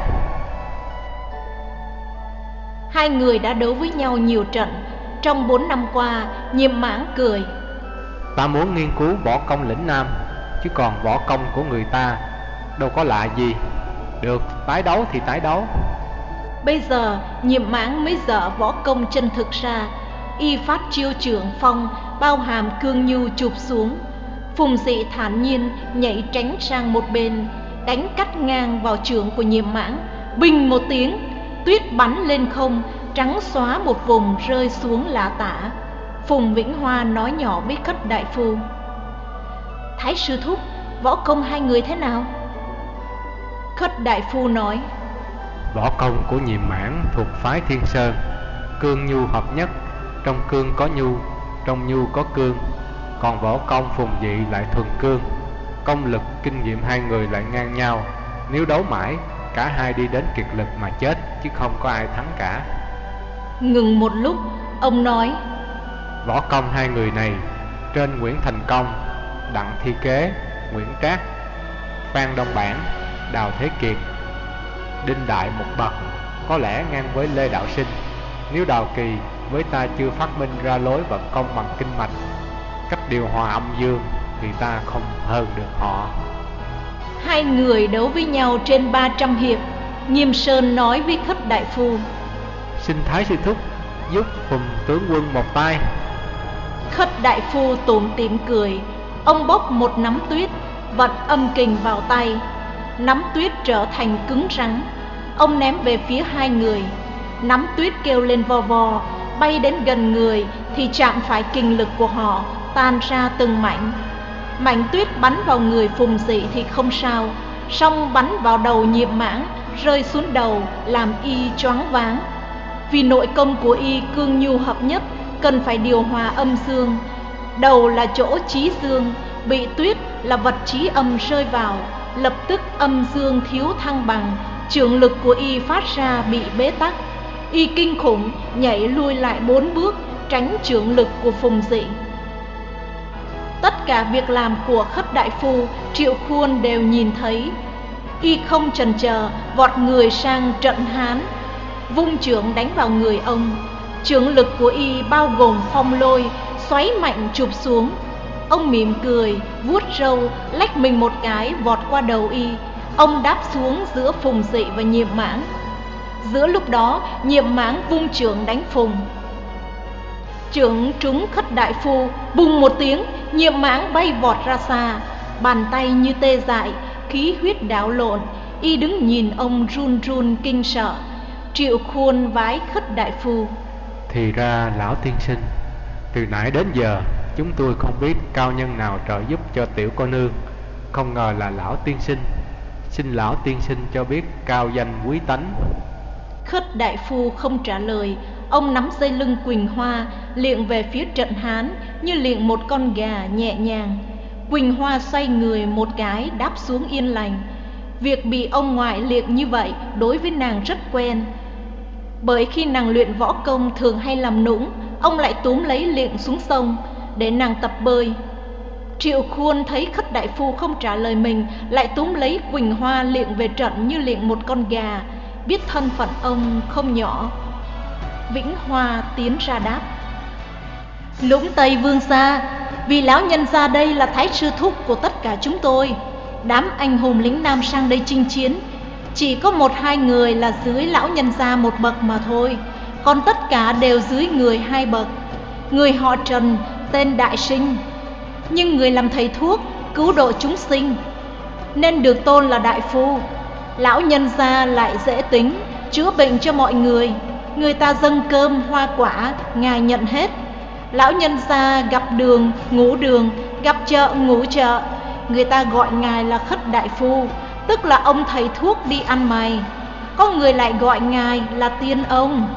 A: Hai người đã đấu với nhau nhiều trận. Trong bốn năm qua, Nhiệm Mãng cười:
B: Ta muốn nghiên cứu võ công lĩnh Nam, chứ còn võ công của người ta đâu có lạ gì. Được, tái đấu thì tái đấu.
A: Bây giờ Nhiệm Mãng mới dở võ công chân thực ra. Y phát chiêu trưởng phong, bao hàm cương nhu chụp xuống. Phùng Dị thản nhiên nhảy tránh sang một bên. đánh cắt ngang vào chưởng của Nhiệm Mãng. Bình một tiếng, tuyết bắn lên không, trắng xóa một vùng rơi xuống lả tả. Phùng Vĩnh Hoa nói nhỏ với Khất đại phu: Thái sư thúc, võ công hai người thế nào? Khất đại phu nói:
B: Võ công của Nhiệm Mãng thuộc phái Thiên Sơn, cương nhu hợp nhất, trong cương có nhu, trong nhu có cương. Còn võ công Phùng Dị lại thuần cương, công lực kinh nghiệm hai người lại ngang nhau. Nếu đấu mãi, cả hai đi đến kiệt lực mà chết, chứ không có ai thắng cả.
A: Ngừng một lúc, ông nói:
B: Võ công hai người này, trên Nguyễn Thành Công, Đặng Thi Kế, Nguyễn Trác, Phan Đông Bản, Đào Thế Kiệt, Đinh Đại một bậc, có lẽ ngang với Lê Đạo Sinh. Nếu Đào Kỳ với ta chưa phát minh ra lối vận công bằng kinh mạch, cách điều hòa âm dương, thì ta không hơn được họ.
A: Hai người đấu với nhau trên ba trăm hiệp. Nghiêm Sơn nói với Khất đại phu:
B: Xin Thái sư thúc giúp Phùng tướng quân một tay.
A: Khất đại phu tủm tỉm cười. Ông bóp một nắm tuyết, vận âm kình vào tay. Nắm tuyết trở thành cứng rắn. Ông ném về phía hai người. Nắm tuyết kêu lên vo vo, bay đến gần người thì chạm phải kình lực của họ, tan ra từng mảnh. Mảnh tuyết bắn vào người Phùng Dị thì không sao, song bắn vào đầu Nhiệm Mãng, rơi xuống đầu làm y choáng váng. Vì nội công của y cương nhu hợp nhất, cần phải điều hòa âm dương. Đầu là chỗ chí dương, bị tuyết là vật chí âm rơi vào, lập tức âm dương thiếu thăng bằng, chưởng lực của y phát ra bị bế tắc. Y kinh khủng nhảy lui lại bốn bước, tránh chưởng lực của Phùng Dị. Tất cả việc làm của Khất đại phu, Triệu Khuôn đều nhìn thấy. Y không chần chờ, vọt người sang trận Hán, vung chưởng đánh vào người ông. Chưởng lực của y bao gồm phong lôi, xoáy mạnh chụp xuống. Ông mỉm cười, vuốt râu, lách mình một cái vọt qua đầu y. Ông đáp xuống giữa Phùng Dị và Nhiệm Mãng. Giữa lúc đó, Nhiệm Mãng vung chưởng đánh Phùng. Chưởng trúng Khất đại phu, bùng một tiếng, Nhiệm Mãng bay vọt ra xa. Bàn tay như tê dại, khí huyết đảo lộn. Y đứng nhìn ông run run kinh sợ. Triệu Khuôn vái Khất đại phu:
B: Thì ra lão tiên sinh, từ nãy đến giờ chúng tôi không biết cao nhân nào trợ giúp cho tiểu cô nương, không ngờ là lão tiên sinh. Xin lão tiên sinh cho biết cao danh quý tánh.
A: Khất đại phu không trả lời. Ông nắm dây lưng Quỳnh Hoa, liệng về phía trận Hán như liệng một con gà nhẹ nhàng. Quỳnh Hoa xoay người một cái đáp xuống yên lành. Việc bị ông ngoại liệng như vậy đối với nàng rất quen. Bởi khi nàng luyện võ công thường hay làm nũng, ông lại túm lấy liệng xuống sông để nàng tập bơi. Triệu Khuôn thấy Khất đại phu không trả lời mình, lại túm lấy Quỳnh Hoa liệng về trận như liệng một con gà, biết thân phận ông không nhỏ. Vĩnh Hoa tiến ra đáp: Lũng Tây Vương gia, vì lão nhân gia đây là thái sư thúc của tất cả chúng tôi. Đám anh hùng lính Nam sang đây chinh chiến, chỉ có một hai người là dưới lão nhân gia một bậc mà thôi, còn tất cả đều dưới người hai bậc. Người họ Trần tên Đại Sinh, nhưng người làm thầy thuốc cứu độ chúng sinh nên được tôn là đại phu. Lão nhân gia lại dễ tính, chữa bệnh cho mọi người. Người ta dâng cơm hoa quả, ngài nhận hết. Lão nhân gia gặp đường ngủ đường, gặp chợ ngủ chợ. Người ta gọi ngài là Khất đại phu, tức là ông thầy thuốc đi ăn mày. Có người lại gọi ngài là tiên ông.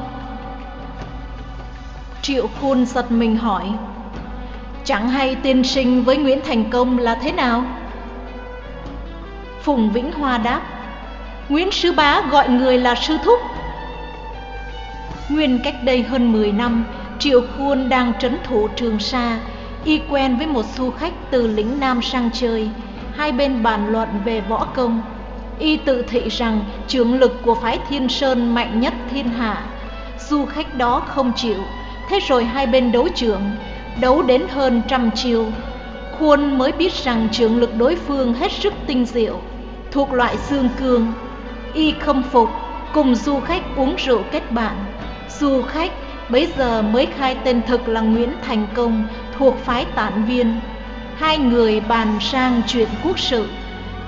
A: Triệu Khuôn giật mình hỏi: Chẳng hay tiên sinh với Nguyễn Thành Công là thế nào? Phùng Vĩnh Hoa đáp: Nguyễn sư bá gọi người là sư thúc. Nguyên cách đây hơn mười năm, Triệu Khuôn đang trấn thủ Trường Sa. Y quen với một du khách từ lĩnh Nam sang chơi. Hai bên bàn luận về võ công. Y tự thị rằng chưởng lực của phái Thiên Sơn mạnh nhất thiên hạ. Du khách đó không chịu. Thế rồi hai bên đấu chưởng, đấu đến hơn trăm chiêu. Khuôn mới biết rằng chưởng lực đối phương hết sức tinh diệu, thuộc loại dương cương. Y không phục, cùng du khách uống rượu kết bạn. Du khách bấy giờ mới khai tên thực là Nguyễn Thành Công, thuộc phái Tản Viên. Hai người bàn sang chuyện quốc sự.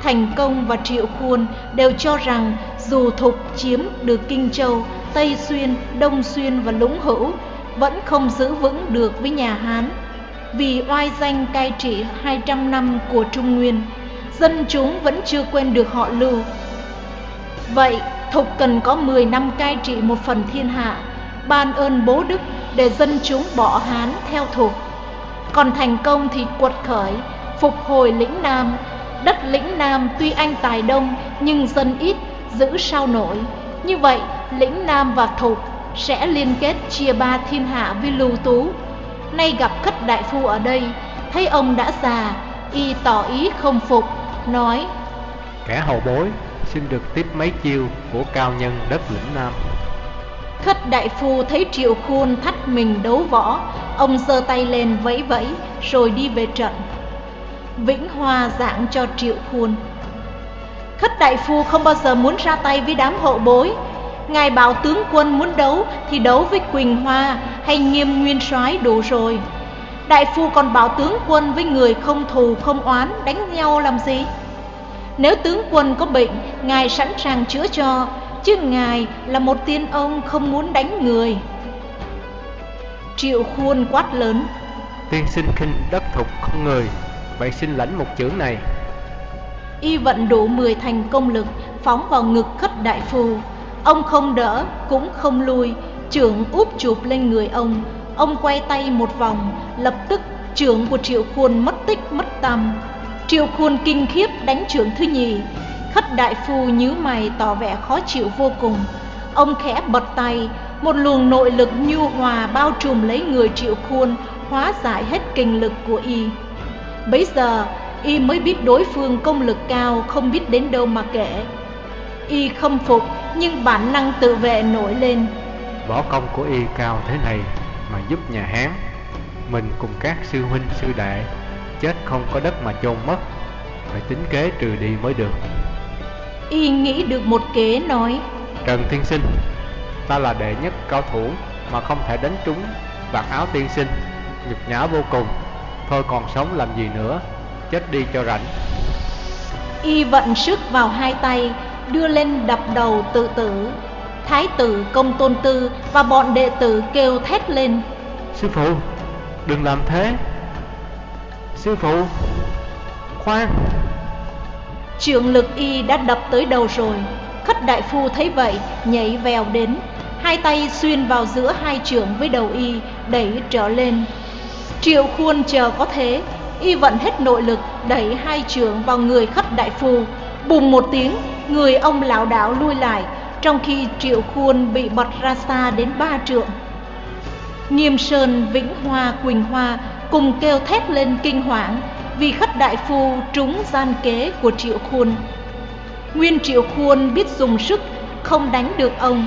A: Thành Công và Triệu Khuôn đều cho rằng dù Thục chiếm được Kinh Châu, Tây Xuyên, Đông Xuyên và Lũng Hữu vẫn không giữ vững được với nhà Hán. Vì oai danh cai trị hai trăm năm của Trung Nguyên, dân chúng vẫn chưa quên được họ Lưu. Vậy Thục cần có mười năm cai trị một phần thiên hạ, ban ơn bố đức để dân chúng bỏ Hán theo Thục. Còn Thành Công thì quật khởi, phục hồi lĩnh Nam. Đất lĩnh Nam tuy anh tài đông nhưng dân ít, giữ sao nổi. Như vậy lĩnh Nam và Thục sẽ liên kết chia ba thiên hạ với Lưu Tú. Nay gặp Khất đại phu ở đây, thấy ông đã già, y tỏ ý không phục, nói:
B: Kẻ hậu bối xin được tiếp mấy chiêu của cao nhân đất lĩnh Nam.
A: Khất đại phu thấy Triệu Khuôn thách mình đấu võ, ông giơ tay lên vẫy vẫy rồi đi về trận. Vĩnh Hoa giảng cho Triệu Khuôn: Khất đại phu không bao giờ muốn ra tay với đám hậu bối. Ngài bảo tướng quân muốn đấu thì đấu với Quỳnh Hoa hay Nghiêm Nguyên Soái đủ rồi. Đại phu còn bảo tướng quân với người không thù không oán đánh nhau làm gì? Nếu tướng quân có bệnh, ngài sẵn sàng chữa cho, chứ ngài là một tiên ông không muốn đánh người. Triệu Khuôn quát lớn:
B: Tiên sinh khinh đất Thục không người, vậy xin lãnh một chưởng này.
A: Y vận đủ mười thành công lực phóng vào ngực Khất đại phu. Ông không đỡ cũng không lui, chưởng úp chụp lên người ông. Ông quay tay một vòng, lập tức chưởng của Triệu Khuôn mất tích mất tăm. Triệu Khuôn kinh khiếp đánh chưởng thứ nhì. Khất đại phu nhíu mày tỏ vẻ khó chịu vô cùng. Ông khẽ bật tay, một luồng nội lực nhu hòa bao trùm lấy người Triệu Khuôn, hóa giải hết kinh lực của y. Bấy giờ y mới biết đối phương công lực cao, không biết đến đâu mà kể. Y khâm phục nhưng bản năng tự vệ nổi lên.
B: Võ công của y cao thế này mà giúp nhà Hán, mình cùng các sư huynh sư đệ chết không có đất mà chôn mất, phải tính kế trừ đi mới được.
A: Y nghĩ được một kế nói:
B: Trần tiên sinh, ta là đệ nhất cao thủ mà không thể đánh trúng vạt áo tiên sinh, nhục nhã vô cùng. Thôi còn sống làm gì nữa, chết đi cho rảnh.
A: Y vận sức vào hai tay, đưa lên đập đầu tự tử. Thái tử Công Tôn Tư và bọn đệ tử kêu thét lên:
B: Sư phụ, đừng làm thế. Sư phụ, khoan.
A: Chưởng lực y đã đập tới đầu rồi. Khất đại phu thấy vậy nhảy vèo đến, hai tay xuyên vào giữa hai chưởng với đầu y, đẩy trở lên. Triệu Khuôn chờ có thế, y vận hết nội lực đẩy hai chưởng vào người Khất đại phu. Bùng một tiếng, người ông lảo đảo lui lại, trong khi Triệu Khuôn bị bật ra xa đến ba trượng. Nghiêm Sơn, Vĩnh Hoa, Quỳnh Hoa cùng kêu thét lên kinh hoảng, vì Khất đại phu trúng gian kế của Triệu Khuôn. Nguyên Triệu Khuôn biết dùng sức, không đánh được ông.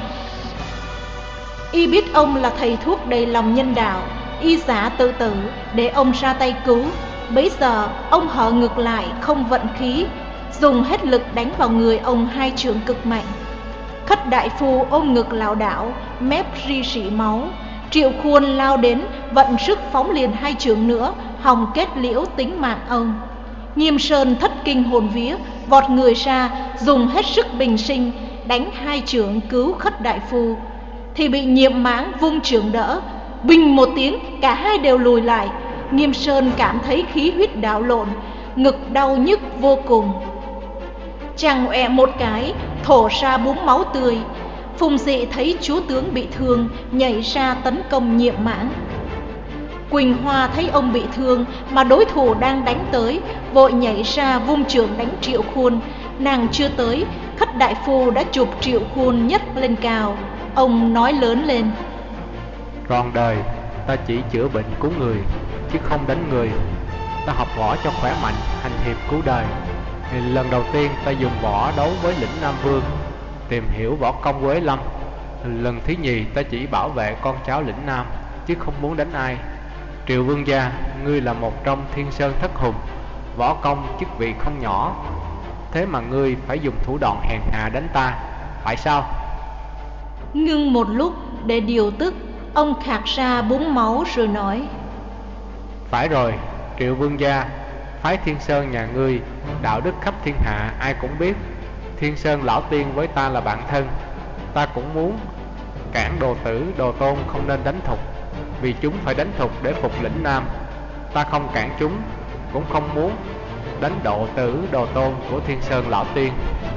A: Y biết ông là thầy thuốc đầy lòng nhân đạo, y giả tự tử để ông ra tay cứu. Bấy giờ ông hở ngược lại, không vận khí, dùng hết lực đánh vào người ông hai chưởng cực mạnh. Khất đại phu ôm ngực lảo đảo, mép ri rỉ máu. Triệu Khuôn lao đến, vận sức phóng liền hai chưởng nữa, hòng kết liễu tính mạng ông. Nghiêm Sơn thất kinh hồn vía, vọt người ra, dùng hết sức bình sinh, đánh hai chưởng cứu Khất đại phu. Thì bị Nhiệm Mãng vung chưởng đỡ, bình một tiếng, cả hai đều lùi lại. Nghiêm Sơn cảm thấy khí huyết đảo lộn, ngực đau nhức vô cùng. Chàng ọe một cái, thổ ra búng máu tươi. Phùng Dị thấy chúa tướng bị thương, nhảy ra tấn công Nhiệm Mãng. Quỳnh Hoa thấy ông bị thương mà đối thủ đang đánh tới, vội nhảy ra vung chưởng đánh Triệu Khuôn. Nàng chưa tới, Khất đại phu đã chụp Triệu Khuôn nhấc lên cao. Ông nói lớn lên:
B: Trọn đời ta chỉ chữa bệnh cứu người, chứ không đánh người. Ta học võ cho khỏe mạnh, hành hiệp cứu đời. Lần đầu tiên ta dùng võ đấu với lĩnh Nam Vương, tìm hiểu võ công Quế Lâm. Lần thứ nhì ta chỉ bảo vệ con cháu lĩnh Nam, chứ không muốn đánh ai. Triệu vương gia, ngươi là một trong thiên sơn thất hùng, võ công chức vị không nhỏ, thế mà ngươi phải dùng thủ đoạn hèn hạ đánh ta, phải sao?
A: Ngưng một lúc để điều tức, ông khạc ra búng máu rồi nói:
B: Phải rồi, Triệu vương gia,
C: phái Thiên Sơn nhà ngươi đạo đức khắp thiên hạ ai cũng biết. Thiên Sơn lão tiên với ta là bạn thân, ta cũng muốn cản đồ tử đồ tôn không nên đánh thục, vì chúng phải đánh thục để phục lĩnh Nam. Ta không cản chúng, cũng không muốn đánh độ tử đồ tôn của Thiên Sơn lão tiên.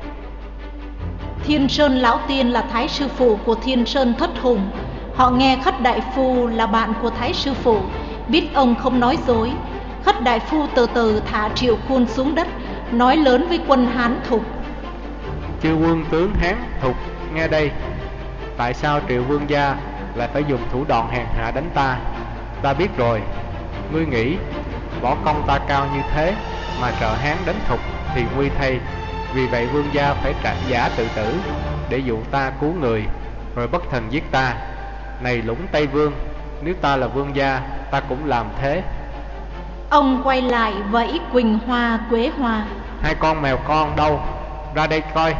A: Thiên Sơn lão tiên là thái sư phụ của Thiên Sơn thất hùng. Họ nghe Khất đại phu là bạn của thái sư phụ, biết ông không nói dối. Khất đại phu từ từ thả Triệu Khuôn xuống đất, nói lớn với quân Hán Thục:
C: Chư quân tướng Hán Thục nghe đây, tại sao Triệu vương gia lại phải dùng thủ đoạn hèn hạ đánh ta? Ta biết rồi. Ngươi nghĩ võ công ta cao như thế mà trợ Hán đánh Thục thì nguy thay. Vì vậy vương gia phải trả giả tự tử để dụ ta cứu người, rồi bất thần giết ta. Này Lũng Tây Vương, nếu ta là vương gia, ta cũng làm thế.
A: Ông quay lại vẫy Quỳnh Hoa, Quế Hoa.
C: Hai con mèo con đâu? Ra đây coi.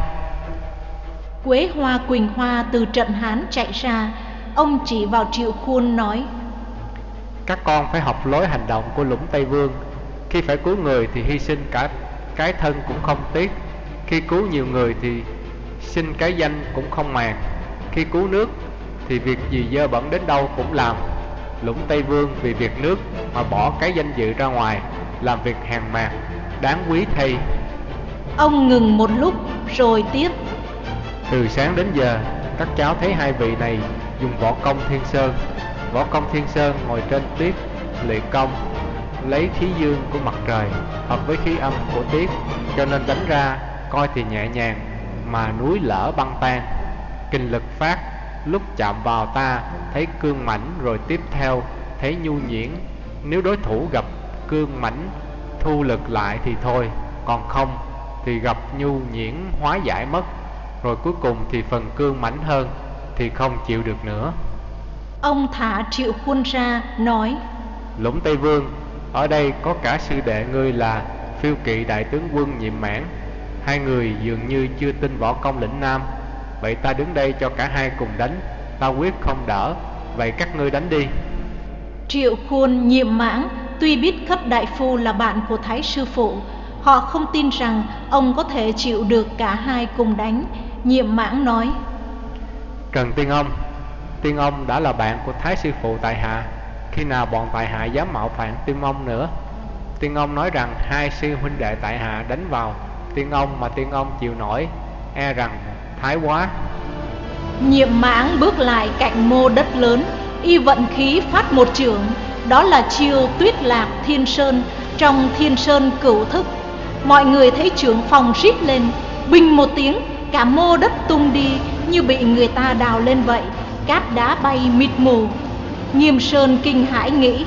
A: Quế Hoa, Quỳnh Hoa từ trận Hán chạy ra. Ông chỉ vào Triệu Khuôn nói:
C: Các con phải học lối hành động của Lũng Tây Vương. Khi phải cứu người thì hy sinh cả cái thân cũng không tiếc. Khi cứu nhiều người thì xin cái danh cũng không màng. Khi cứu nước thì việc gì dơ bẩn đến đâu cũng làm. Lũng Tây Vương vì việc nước mà bỏ cái danh dự ra ngoài, làm việc hèn mạt, đáng quý thay.
A: Ông ngừng một lúc rồi tiếp:
C: Từ sáng đến giờ, các cháu thấy hai vị này dùng võ công Thiên Sơn. Võ công Thiên Sơn ngồi trên tuyết luyện công, lấy khí dương của mặt trời hợp với khí âm của tuyết, cho nên đánh ra coi thì nhẹ nhàng mà núi lở băng tan. Kinh lực phát, lúc chạm vào ta thấy cương mãnh, rồi tiếp theo thấy nhu nhuyễn. Nếu đối thủ gặp cương mãnh thu lực lại thì thôi, còn không thì gặp nhu nhuyễn hóa giải mất, rồi cuối cùng thì phần cương mãnh hơn thì không chịu được nữa.
A: Ông thả Triệu Khuôn ra nói:
C: Lũng Tây Vương, ở đây có cả sư đệ ngươi là Phiêu Kỵ đại tướng quân Nhiệm Mãn. Hai người dường như chưa tin võ công lĩnh Nam. Vậy ta đứng đây cho cả hai cùng đánh, ta quyết không đỡ. Vậy các ngươi đánh đi.
A: Triệu Khuôn, Nhiệm Mãn tuy biết Khất đại phu là bạn của thái sư phụ, họ không tin rằng ông có thể chịu được cả hai cùng đánh. Nhiệm Mãn nói:
C: Trần Tiên Ông, Tiên Ông đã là bạn của thái sư phụ tại hạ, khi nào bọn tại hạ dám mạo phạm Tiên Ông nữa? Tiên Ông nói rằng hai sư huynh đệ tại hạ đánh vào Tiên Ông mà Tiên Ông chịu nổi, e rằng thái quá.
A: Nhiệm Mãn bước lại cạnh mô đất lớn, y vận khí phát một chưởng, đó là chiêu Tuyết Lạc Thiên Sơn trong Thiên Sơn Cửu Thức. Mọi người thấy chưởng phòng rít lên, bình một tiếng, cả mô đất tung đi như bị người ta đào lên vậy, cát đá bay mịt mù. Nghiêm Sơn kinh hãi nghĩ: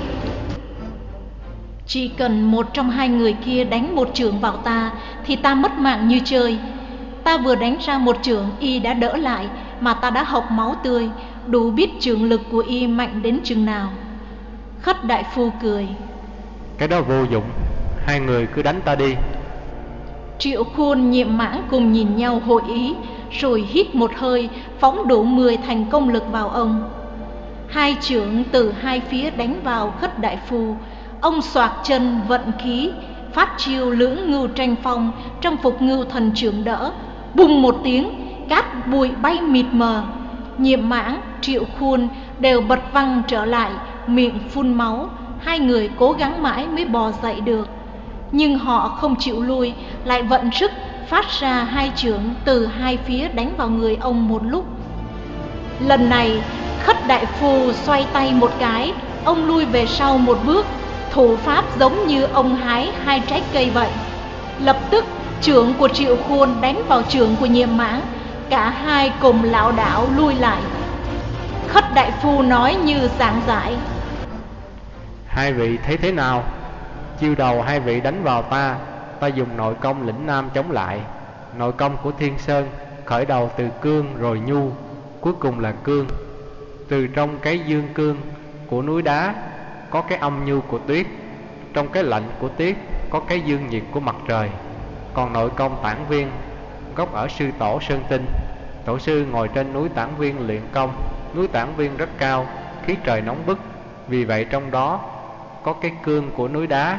A: chỉ cần một trong hai người kia đánh một chưởng vào ta thì ta mất mạng như chơi. Ta vừa đánh ra một chưởng, y đã đỡ lại mà ta đã hộc máu tươi, đủ biết chưởng lực của y mạnh đến chừng nào. Khất đại phu cười:
C: Cái đó vô dụng, hai người cứ đánh ta đi.
A: Triệu Khuôn, Nhiệm Mãn cùng nhìn nhau hội ý, rồi hít một hơi phóng đủ mười thành công lực vào ông. Hai chưởng từ hai phía đánh vào Khất đại phu. Ông xoạc chân vận khí, phát chiêu lưỡng ngưu tranh phong trong phục ngưu thần chưởng đỡ. Bùng một tiếng, cát bụi bay mịt mờ. Nhiệm Mãn, Triệu Khuôn đều bật văng trở lại, miệng phun máu. Hai người cố gắng mãi mới bò dậy được, nhưng họ không chịu lui, lại vận sức phát ra hai chưởng từ hai phía đánh vào người ông một lúc. Lần này Khất đại phu xoay tay một cái, ông lui về sau một bước, thủ pháp giống như ông hái hai trái cây vậy. Lập tức chưởng của Triệu Khuôn đánh vào chưởng của Nhiệm Mãn, cả hai cùng lảo đảo lui lại. Khất đại phu nói như giảng giải:
C: Hai vị thấy thế nào? Chiêu đầu hai vị đánh vào ta, ta dùng nội công lĩnh Nam chống lại. Nội công của Thiên Sơn khởi đầu từ cương rồi nhu, cuối cùng là cương. Từ trong cái dương cương của núi đá có cái âm nhu của tuyết, trong cái lạnh của tuyết có cái dương nhiệt của mặt trời. Còn nội công Tản Viên gốc ở sư tổ Sơn Tinh. Tổ sư ngồi trên núi Tản Viên luyện công. Núi Tản Viên rất cao, khí trời nóng bức, vì vậy trong đó có cái cương của núi đá,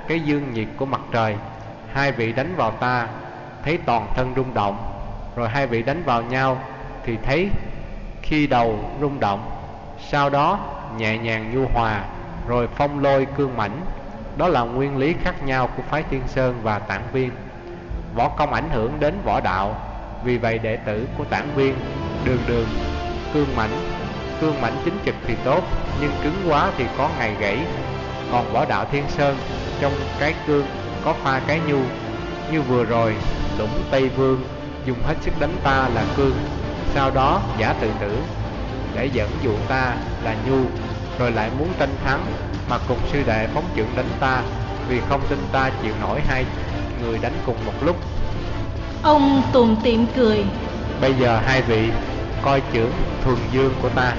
C: cái dương nhiệt của mặt trời. Hai vị đánh vào ta, thấy toàn thân rung động, rồi hai vị đánh vào nhau thì thấy khi đầu rung động, sau đó nhẹ nhàng nhu hòa, rồi phong lôi cương mãnh. Đó là nguyên lý khác nhau của phái Thiên Sơn và Tản Viên. Võ công ảnh hưởng đến võ đạo, vì vậy đệ tử của Tản Viên đường đường cương mãnh. Cương mãnh chính trực thì tốt, nhưng cứng quá thì có ngày gãy. Còn võ đạo Thiên Sơn trong cái cương có pha cái nhu. Như vừa rồi Lũng Tây Vương dùng hết sức đánh ta là cương, sau đó giả tự tử để dẫn dụ ta là nhu, rồi lại muốn tranh thắng mà cùng sư đệ phóng chưởng đánh ta, vì không tin ta chịu nổi hai người đánh cùng một lúc.
A: Ông tủm tỉm cười.
C: Bây giờ hai vị coi chưởng thuần dương của ta.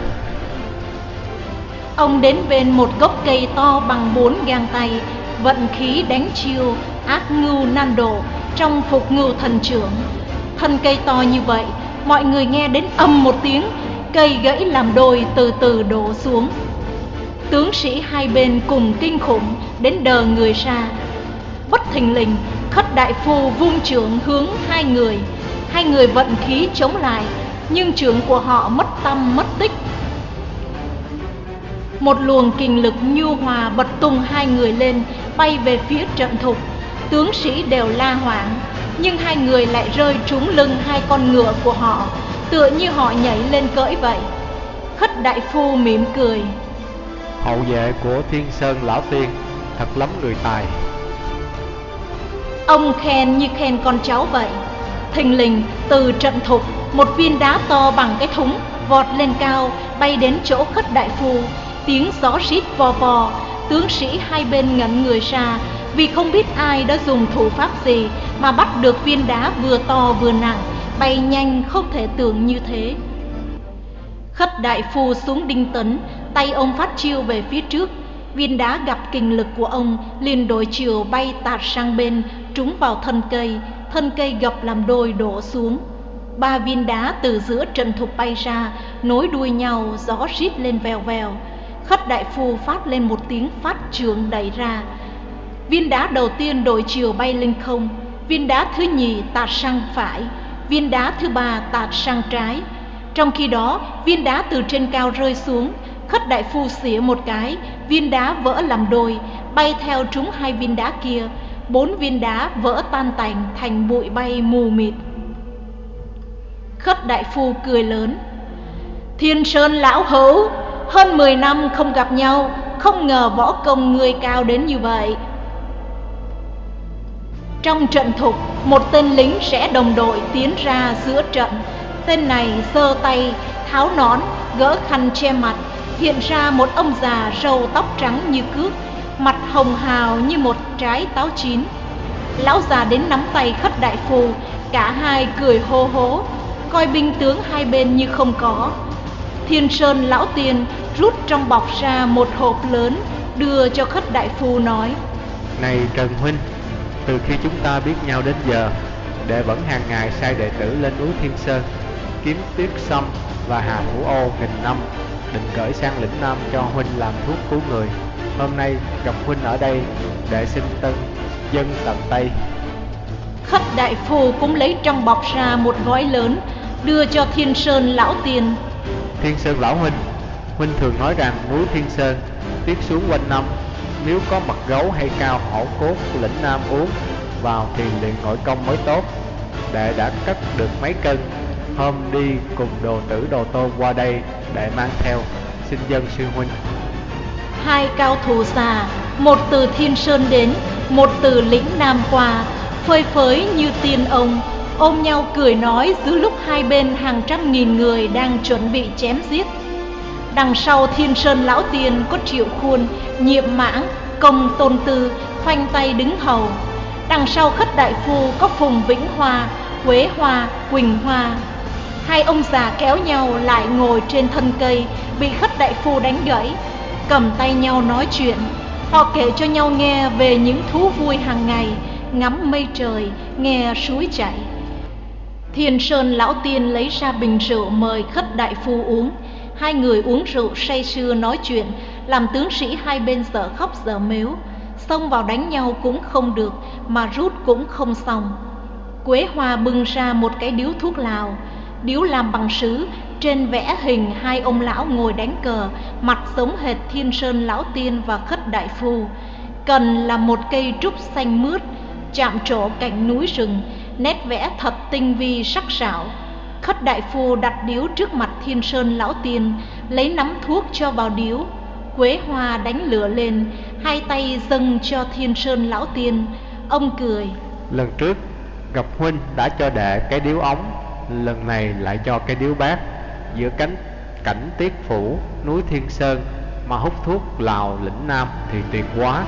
A: Ông đến bên một gốc cây to bằng bốn gang tay, vận khí đánh chiêu ác ngưu nan độ trong phục ngưu thần trưởng. Thân cây to như vậy, mọi người nghe đến âm một tiếng, cây gãy làm đôi từ từ đổ xuống. Tướng sĩ hai bên cùng kinh khủng đến đờ người ra. Bất thình lình, Khất đại phu vung chưởng hướng hai người. Hai người vận khí chống lại, nhưng chưởng của họ mất tăm mất tích. Một luồng kình lực nhu hòa bật tung hai người lên, bay về phía trận thục. Tướng sĩ đều la hoảng, nhưng hai người lại rơi trúng lưng hai con ngựa của họ, tựa như họ nhảy lên cưỡi vậy. Khất đại phu mỉm cười.
C: Hậu vệ của Thiên Sơn lão tiên thật lắm người tài.
A: Ông khen như khen con cháu vậy. Thình lình từ trận thục, một viên đá to bằng cái thúng vọt lên cao, bay đến chỗ Khất đại phu. Tiếng gió rít vò vò. Tướng sĩ hai bên ngẩn người ra, vì không biết ai đã dùng thủ pháp gì mà bắt được viên đá vừa to vừa nặng, bay nhanh không thể tưởng như thế. Khất đại phu xuống đinh tấn, tay ông phát chiêu về phía trước. Viên đá gặp kình lực của ông liền đổi chiều bay tạt sang bên, trúng vào thân cây. Thân cây gập làm đôi đổ xuống. Ba viên đá từ giữa trận thục bay ra, nối đuôi nhau, gió rít lên vèo vèo. Khất đại phu phát lên một tiếng phát chưởng đẩy ra. Viên đá đầu tiên đổi chiều bay lên không. Viên đá thứ nhì tạt sang phải. Viên đá thứ ba tạt sang trái. Trong khi đó, viên đá từ trên cao rơi xuống. Khất đại phu xỉa một cái, viên đá vỡ làm đôi, bay theo trúng hai viên đá kia. Bốn viên đá vỡ tan tành thành bụi bay mù mịt. Khất đại phu cười lớn. Thiên Sơn lão hữu, hơn mười năm không gặp nhau, không ngờ võ công ngươi cao đến như vậy. Trong trận thục, một tên lính rẽ đồng đội tiến ra giữa trận. Tên này giơ tay, tháo nón, gỡ khăn che mặt. Hiện ra một ông già râu tóc trắng như cước, mặt hồng hào như một trái táo chín. Lão già đến nắm tay Khất đại phu, cả hai cười hô hố, coi binh tướng hai bên như không có. Thiên Sơn lão tiên rút trong bọc ra một hộp lớn, đưa cho Khất đại phu nói:
C: Này Trần huynh, từ khi chúng ta biết nhau đến giờ, đệ vẫn hàng ngày sai đệ tử lên núi Thiên Sơn kiếm tuyết sâm và hà ngũ ô nghìn năm, định gửi sang lĩnh Nam cho huynh làm thuốc cứu người. Hôm nay gặp huynh ở đây, đệ xin tân dân tận Tây.
A: Khất đại phu cũng lấy trong bọc ra một gói lớn, đưa cho Thiên Sơn lão tiên.
C: Thiên Sơn lão huynh, huynh thường nói rằng núi Thiên Sơn tuyết xuống quanh năm, nếu có mật gấu hay cao hổ cốt của lĩnh Nam uống vào thì liền nội công mới tốt. Đệ đã cất được mấy cân, hôm đi cùng đồ tử đồ tôn qua đây, đệ mang theo, xin dân sư huynh.
A: Hai cao thủ già, một từ Thiên Sơn đến, một từ lĩnh Nam qua, phơi phới như tiên ông, ôm nhau cười nói giữa lúc hai bên hàng trăm nghìn người đang chuẩn bị chém giết. Đằng sau Thiên Sơn lão tiên có Triệu Khuôn, Nhiệm Mãng, Công Tôn Tư khoanh tay đứng hầu. Đằng sau Khất đại phu có Phùng Vĩnh Hoa, Quế Hoa, Quỳnh Hoa. Hai ông già kéo nhau lại ngồi trên thân cây, bị Khất đại phu đánh gãy, cầm tay nhau nói chuyện. Họ kể cho nhau nghe về những thú vui hàng ngày, ngắm mây trời, nghe suối chảy. Thiên Sơn lão tiên lấy ra bình rượu mời Khất đại phu uống. Hai người uống rượu say sưa nói chuyện, làm tướng sĩ hai bên dở khóc dở mếu. xông vào đánh nhau cũng không được, mà rút cũng không xong. Quế Hoa bưng ra một cái điếu thuốc lào, điếu làm bằng sứ, trên vẽ hình hai ông lão ngồi đánh cờ, mặt giống hệt Thiên Sơn Lão Tiên và Khất Đại Phu. Cần là một cây trúc xanh mướt, chạm trổ cạnh núi rừng, nét vẽ thật tinh vi sắc sảo. Khất Đại Phu đặt điếu trước mặt Thiên Sơn Lão Tiên, lấy nắm thuốc cho vào điếu. Quế Hoa đánh lửa lên, hai tay dâng cho Thiên Sơn Lão Tiên. Ông cười:
C: Lần trước gặp huynh đã cho đệ cái điếu ống, lần này lại cho cái điếu bát. Giữa cánh cảnh Tiết Phủ, núi Thiên Sơn mà hút thuốc Lào lĩnh Nam thì tuyệt quá.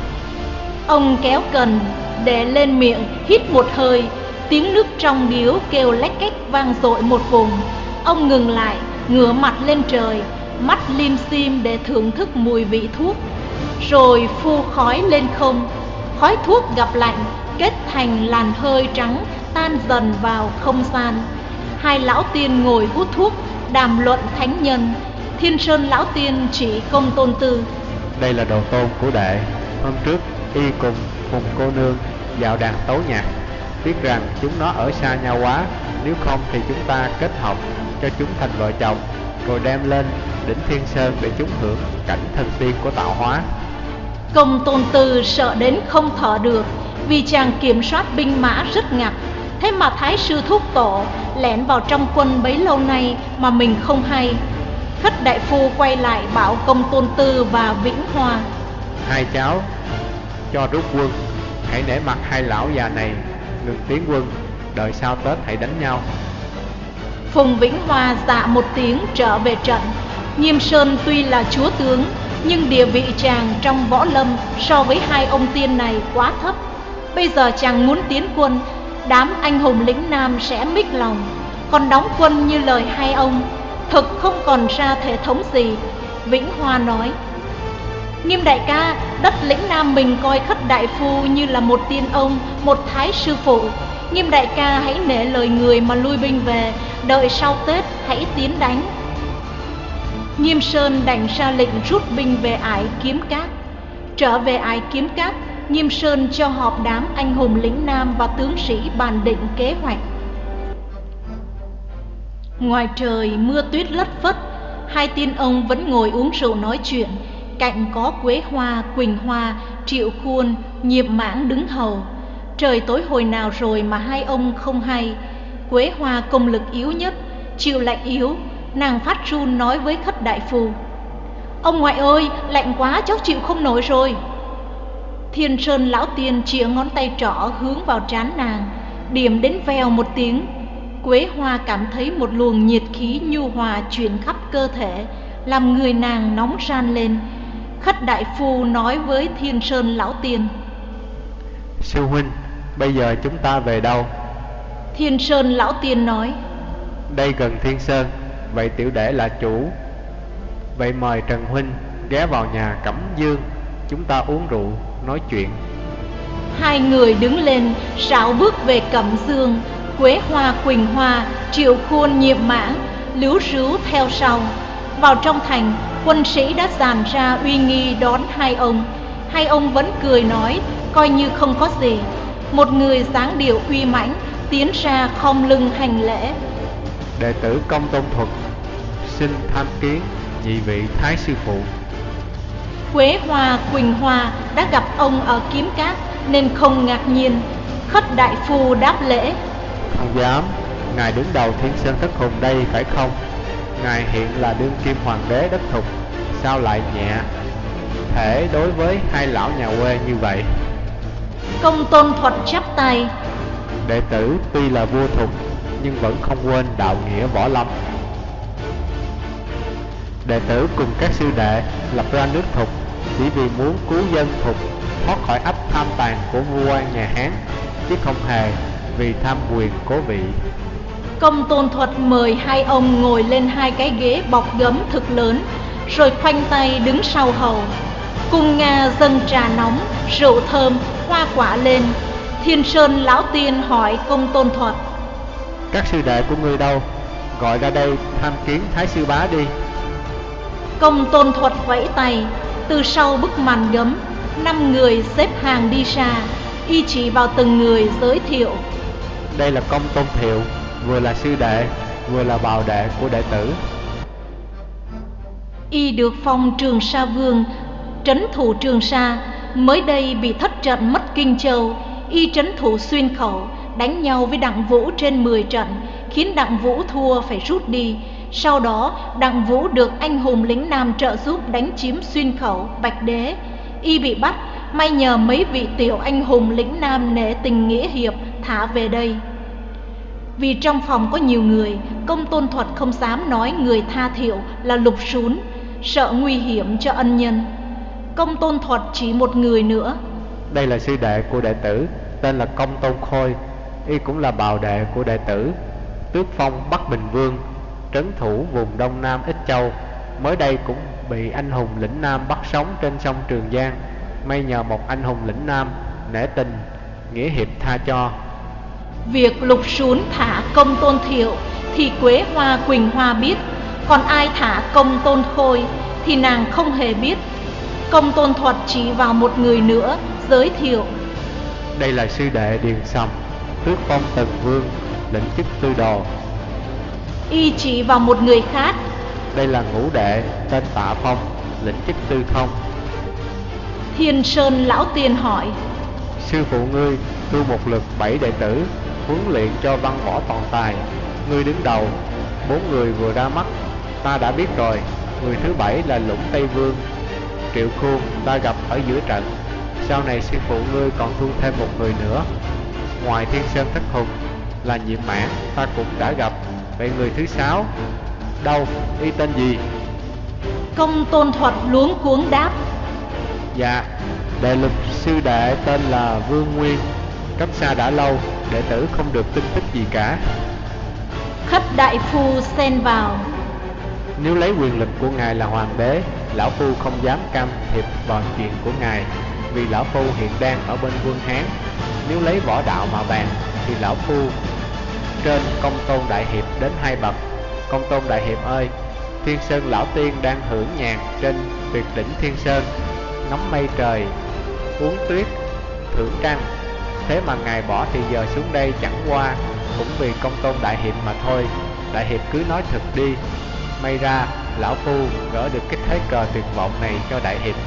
A: Ông kéo cần để lên miệng, hít một hơi, tiếng nước trong điếu kêu lách cách vang dội một vùng. Ông ngừng lại, ngửa mặt lên trời, mắt lim dim để thưởng thức mùi vị thuốc, rồi phun khói lên không. Khói thuốc gặp lạnh, kết thành làn hơi trắng tan dần vào không gian. Hai lão tiên ngồi hút thuốc, đàm luận thánh nhân. Thiên Sơn Lão Tiên chỉ Công Tôn Tư:
C: Đây là đồ tôn của đệ. Hôm trước y cùng Phùng cô nương dạo đàn tấu nhạc, biết rằng chúng nó ở xa nhau quá, nếu không thì chúng ta kết hợp cho chúng thành vợ chồng, rồi đem lên đỉnh Thiên Sơn để chúng hưởng cảnh thần tiên của tạo hóa.
A: Công Tôn Tư sợ đến không thở được, vì chàng kiểm soát binh mã rất ngặt. Thế mà Thái sư thúc tổ lẻn vào trong quân bấy lâu nay mà mình không hay. Khất Đại Phu quay lại bảo Công Tôn Tư và Vĩnh Hoa:
C: Hai cháu cho rút quân, hãy nể mặt hai lão già này, ngừng tiến quân, đợi sau Tết hãy đánh nhau.
A: Phùng Vĩnh Hoa dạ một tiếng trở về trận. Nghiêm Sơn tuy là chúa tướng, nhưng địa vị chàng trong võ lâm so với hai ông tiên này quá thấp. Bây giờ chàng muốn tiến quân, đám anh hùng lĩnh Nam sẽ mích lòng. Còn đóng quân như lời hai ông, thực không còn ra thể thống gì. Vĩnh Hoa nói: Nghiêm đại ca, đất lĩnh Nam mình coi Khất Đại Phu như là một tiên ông, một thái sư phụ. Nghiêm đại ca hãy nể lời người mà lui binh về, đợi sau Tết hãy tiến đánh. Nghiêm Sơn đành ra lệnh rút binh về Ải Kiếm Cát. Trở về Ải Kiếm Cát, Nghiêm Sơn cho họp đám anh hùng lĩnh Nam và tướng sĩ bàn định kế hoạch. Ngoài trời mưa tuyết lất phất, hai tiên ông vẫn ngồi uống rượu nói chuyện. Cạnh có Quế Hoa, Quỳnh Hoa, Triệu Khuôn, Nhiệm Mãng đứng hầu. Trời tối hồi nào rồi mà hai ông không hay. Quế Hoa công lực yếu nhất, chịu lạnh yếu, nàng phát run nói với Khất Đại Phu: Ông ngoại ơi, lạnh quá, cháu chịu không nổi rồi. Thiên Sơn Lão Tiên chĩa ngón tay trỏ hướng vào trán nàng, điểm đến vèo một tiếng. Quế Hoa cảm thấy một luồng nhiệt khí nhu hòa chuyển khắp cơ thể, làm người nàng nóng ran lên. Khất Đại Phu nói với Thiên Sơn Lão Tiên:
C: Sư huynh, bây giờ chúng ta về đâu?
A: Thiên Sơn Lão Tiên nói:
C: Đây gần Thiên Sơn, vậy tiểu đệ là chủ. Vậy mời Trần huynh ghé vào nhà Cẩm Dương, chúng ta uống rượu, nói chuyện.
A: Hai người đứng lên, rảo bước về Cẩm Dương. Quế Hoa, Quỳnh Hoa, Triệu Khuôn, Nhiệm Mãng líu ríu theo sau. Vào trong thành, quân sĩ đã dàn ra uy nghi đón hai ông. Hai ông vẫn cười nói, coi như không có gì. Một người dáng điệu uy mãnh tiến ra khom lưng hành lễ:
C: Đệ tử Công Tôn Thuật xin tham kiến nhị vị Thái sư phụ.
A: Quế Hoa, Quỳnh Hoa đã gặp ông ở Kiếm Cát nên không ngạc nhiên. Khất Đại Phu đáp lễ:
C: Không dám, ngài đứng đầu Thiên Sơn Thất Hùng đây phải không? Ngài hiện là đương kim hoàng đế đất Thục, sao lại nhẹ thể đối với hai lão nhà quê như vậy?
A: Công Tôn Thuật chắp tay:
C: Đệ tử tuy là vua Thục nhưng vẫn không quên đạo nghĩa võ lâm. Đệ tử cùng các sư đệ lập ra nước Thục chỉ vì muốn cứu dân Thục thoát khỏi ách tham tàn của vua quan nhà Hán, chứ không hề vì tham quyền cố vị.
A: Công Tôn Thuật mời hai ông ngồi lên hai cái ghế bọc gấm thực lớn, rồi khoanh tay đứng sau hầu. Cung Nga dâng trà nóng, rượu thơm, hoa quả lên. Thiên Sơn Lão Tiên hỏi Công Tôn Thuật:
C: Các sư đệ của ngươi đâu? Gọi ra đây tham kiến Thái sư bá đi.
A: Công Tôn Thuật vẫy tay. Từ sau bức màn gấm, Năm người xếp hàng đi ra, y chỉ vào từng người giới thiệu.
C: Đây là Công Tôn Thiệu, vừa là sư đệ, vừa là bào đệ của đệ tử.
A: Y được phong Trường Sa Vương, trấn thủ Trường Sa. Mới đây bị thất trận mất Kinh Châu, y trấn thủ Xuyên Khẩu, đánh nhau với Đặng Vũ trên mười trận, khiến Đặng Vũ thua phải rút đi. Sau đó Đặng Vũ được anh hùng lĩnh Nam trợ giúp đánh chiếm Xuyên Khẩu, Bạch Đế. Y bị bắt, may nhờ mấy vị tiểu anh hùng lĩnh Nam nể tình nghĩa hiệp thả về đây. Vì trong phòng có nhiều người, Công Tôn Thuật không dám nói người tha Thiệu là Lục Sún, sợ nguy hiểm cho ân nhân. Công Tôn Thuật chỉ một người nữa.
C: Đây là sư đệ của đệ tử, tên là Công Tôn Khôi, y cũng là bào đệ của đệ tử, tước phong Bắc Bình Vương, trấn thủ vùng Đông Nam Ích Châu. Mới đây cũng bị anh hùng lĩnh Nam bắt sống trên sông Trường Giang, may nhờ một anh hùng lĩnh Nam nể tình nghĩa hiệp tha cho.
A: Việc Lục Sún thả Công Tôn Thiệu thì Quế Hoa Quỳnh Hoa biết, còn ai thả Công Tôn Khôi thì nàng không hề biết. Công Tôn Thuật chỉ vào một người nữa giới thiệu.
C: Đây là sư đệ Điền Sầm, tước phong Tần Vương, lĩnh chức tư đồ.
A: Y chỉ vào một người khác.
C: Đây là ngũ đệ tên Tạ Phong, lĩnh chức tư không.
A: Thiên Sơn lão tiên hỏi.
C: Sư phụ ngươi tu một lượt bảy đệ tử, huấn luyện cho văn võ toàn tài. Ngươi đứng đầu, bốn người vừa ra mắt ta đã biết rồi. Người thứ bảy là Lũng Tây Vương Triệu Khuôn, ta gặp ở giữa trận. Sau này sư phụ ngươi còn tu thêm một người nữa. Ngoài Thiên Sơn Thất Hùng là Nhiệm Mãn, ta cũng đã gặp. Vậy người thứ sáu đâu, y tên gì?
A: Công Tôn Thuật luống cuống đáp.
C: Dạ, đệ Lục sư đệ tên là Vương Nguyên, cách xa đã lâu, đệ tử không được tin tức gì cả.
A: Khất đại phu xen vào.
C: Nếu lấy quyền lực của ngài là hoàng đế, lão phu không dám can thiệp vào chuyện của ngài, vì lão phu hiện đang ở bên Vương Hán. Nếu lấy võ đạo mà bàn thì lão phu trên Công Tôn đại hiệp đến hai bậc. Công Tôn đại hiệp ơi, Thiên Sơn lão tiên đang hưởng nhàn trên tuyệt đỉnh Thiên Sơn, ngắm mây trời, uống tuyết, thưởng trăng. Thế mà ngài bỏ thì giờ xuống đây chẳng qua cũng vì Công Tôn đại hiệp mà thôi. Đại hiệp cứ nói thật đi, may ra lão phu gỡ được cái thế cờ tuyệt vọng này cho đại hiệp.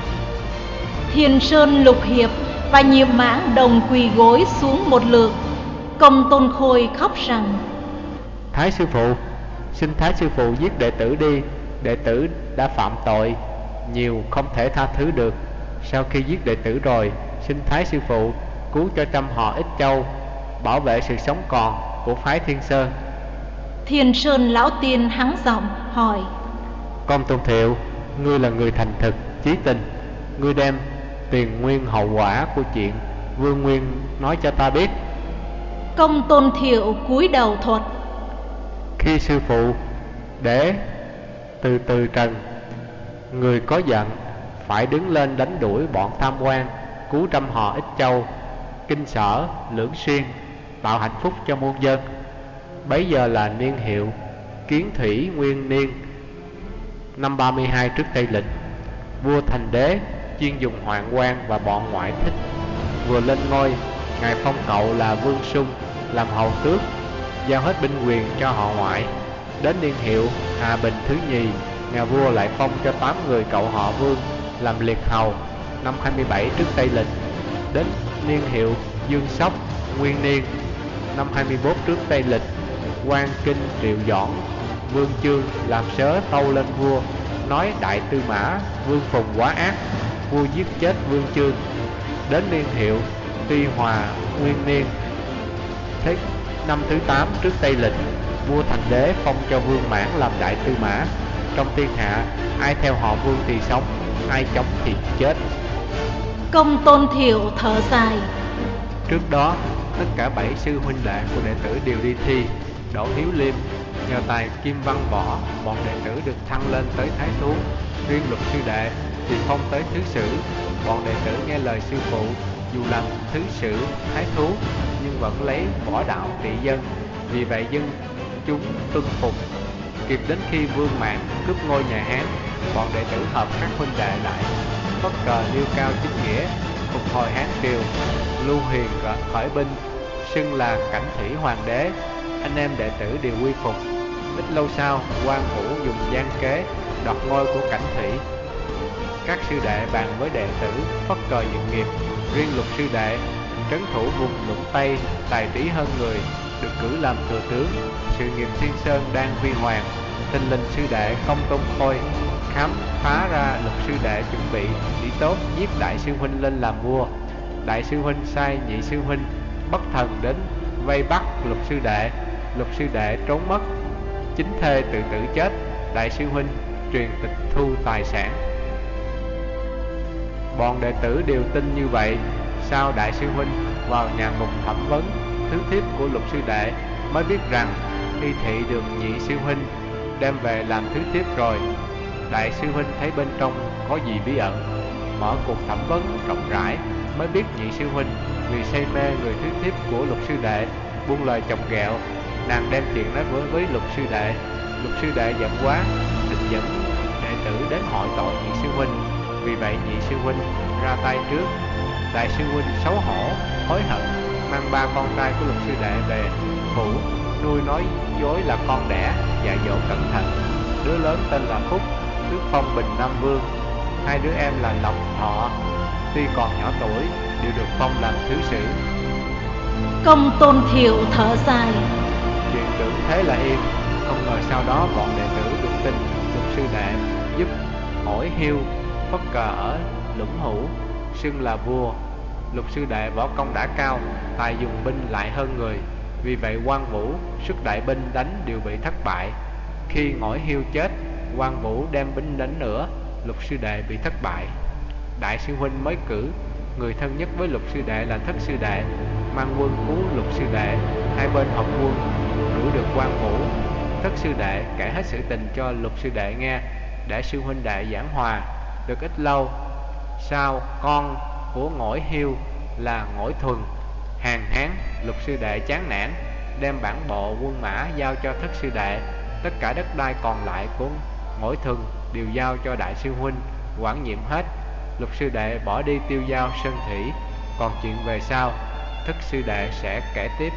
A: Thiên Sơn Lục Hiệp và Nhiệm Mãn đồng quỳ gối xuống một lượt. Công Tôn Khôi khóc rằng:
C: Thái sư phụ, xin Thái sư phụ giết đệ tử đi. Đệ tử đã phạm tội nhiều không thể tha thứ được. Sau khi giết đệ tử rồi, xin Thái sư phụ cứu cho trăm họ Ích Châu, bảo vệ sự sống còn của phái Thiên Sơn.
A: Thiên Sơn lão tiên hắng giọng hỏi:
C: Công Tôn Thiệu, ngươi là người thành thực, chí tình, ngươi đem tiền nguyên hậu quả của chuyện Vương Nguyên nói cho ta biết.
A: Công Tôn Thiệu cúi đầu thuật:
C: Khi sư phụ để từ từ trần, người có giận phải đứng lên đánh đuổi bọn tham quan, cứu trăm họ Ích Châu, Kinh Sở, Lưỡng Xuyên, tạo hạnh phúc cho muôn dân. Bấy giờ là niên hiệu Kiến Thủy Nguyên Niên, năm ba mươi hai trước Tây Lịch. Vua Thành Đế chuyên dùng hoạn quan và bọn ngoại thích. Vừa lên ngôi, ngài phong cậu là Vương Sung làm hầu tước, giao hết binh quyền cho họ ngoại. Đến niên hiệu Hà Bình thứ nhì, nhà vua lại phong cho tám người cậu họ Vương làm liệt hầu, năm hai mươi bảy trước Tây Lịch. Đến niên hiệu Dương Sóc Nguyên Niên, năm hai mươi mốt trước Tây Lịch, quan kinh Triệu Doãn Vương Chương làm sớ tâu lên vua, nói đại tư mã Vương Phùng quá ác, vua giết chết Vương Chương. Đến niên hiệu Tuy Hòa Nguyên Niên, thế năm thứ tám trước Tây Lịch, vua Thành Đế phong cho Vương Mãn làm đại tư mã. Trong thiên hạ, ai theo họ Vương thì sống, ai chống thì chết.
A: Công Tôn Thiệu thở dài:
C: Trước đó, tất cả bảy sư huynh đệ của đệ tử đều đi thi. Đỗ Hiếu Liêm nhờ tài kim văn võ, bọn đệ tử được thăng lên tới thái thú. Riêng Lục sư đệ thì phong tới thứ sử. Bọn đệ tử nghe lời sư phụ, dù làm thứ sử, thái thú, nhưng vẫn lấy võ đạo trị dân. Vì vậy dân chúng tuân phục. Kịp đến khi Vương Mãn cướp ngôi nhà Hán, bọn đệ tử hợp các huynh đệ lại, phất cờ nêu cao chính nghĩa, phục hồi Hán triều. Lưu Hiền khởi binh, xưng là Cảnh Thủy hoàng đế. Anh em đệ tử đều quy phục. Ít lâu sau, Quan Vũ dùng gian kế đoạt ngôi của Cảnh Thủy. Các sư đệ bàn với đệ tử phất cờ dựng nghiệp. Riêng Lục sư đệ trấn thủ vùng Lũng Tây, tài trí hơn người, được cử làm thừa tướng. Sự nghiệp Thiên Sơn đang huy hoàng. Thình lình sư đệ Công Tôn Khôi khám phá ra Lục sư đệ chuẩn bị chỉ tốt giết đại sư huynh lên làm vua. Đại sư huynh sai nhị sư huynh bất thần đến vây bắt Lục sư đệ. Lục sư đệ trốn mất, chính thê tự tử chết. Đại sư huynh truyền tịch thu tài sản. Bọn đệ tử đều tin như vậy. Sau đại sư huynh vào nhà ngục thẩm vấn thứ thiếp của Lục sư đệ, mới biết rằng y thị được nhị sư huynh đem về làm thứ thiếp rồi. Đại sư huynh thấy bên trong có gì bí ẩn, mở cuộc thẩm vấn rộng rãi, mới biết nhị sư huynh vì say mê người thứ thiếp của Lục sư đệ, buông lời chọc ghẹo. Nàng đem chuyện nói với với Lục sư đệ. Lục sư đệ giận quá, định dẫn đệ tử đến hỏi tội nhị sư huynh. Vì vậy nhị sư huynh ra tay trước. Đại sư huynh xấu hổ, hối hận, mang ba con trai của Lục sư đệ về phủ, nuôi nói dối là con đẻ, dạy dỗ cẩn thận. Đứa lớn tên là Phúc, tước phong Bình Nam Vương. Hai đứa em là Lộc, Thọ, tuy còn nhỏ tuổi, đều được phong làm thứ sử.
A: Công Tôn Thiệu thở dài.
C: Chuyện tưởng thế là yên, không ngờ sau đó bọn đệ tử được tin Lục sư đệ giúp Ổi Hiêu phất cờ ở Lũng Hữu, xưng là vua. Lục sư đệ võ công đã cao, tài dùng binh lại hơn người. Vì vậy Quan Vũ xuất đại binh đánh đều bị thất bại. Khi Ổi Hiêu chết, Quan Vũ đem binh đánh nữa, Lục sư đệ bị thất bại. Đại sư huynh mới cử người thân nhất với Lục sư đệ là Thất sư đệ mang quân cứu Lục sư đệ. Hai bên hợp quân đuổi được Quan Vũ. Thất sư đệ kể hết sự tình cho Lục sư đệ nghe, để sư huynh đệ giảng hòa. Được ít lâu sau, con của Ổi Hiêu là Ổi Thuần hàng Hán. Lục sư đệ chán nản, đem bản bộ quân mã giao cho Thất sư đệ. Tất cả đất đai còn lại của Ổi Thuần đều giao cho đại sư huynh quản nhiệm hết. Lục sư đệ bỏ đi tiêu giao Sơn Thủy. Còn chuyện về sau, Thất sư đệ sẽ kể tiếp.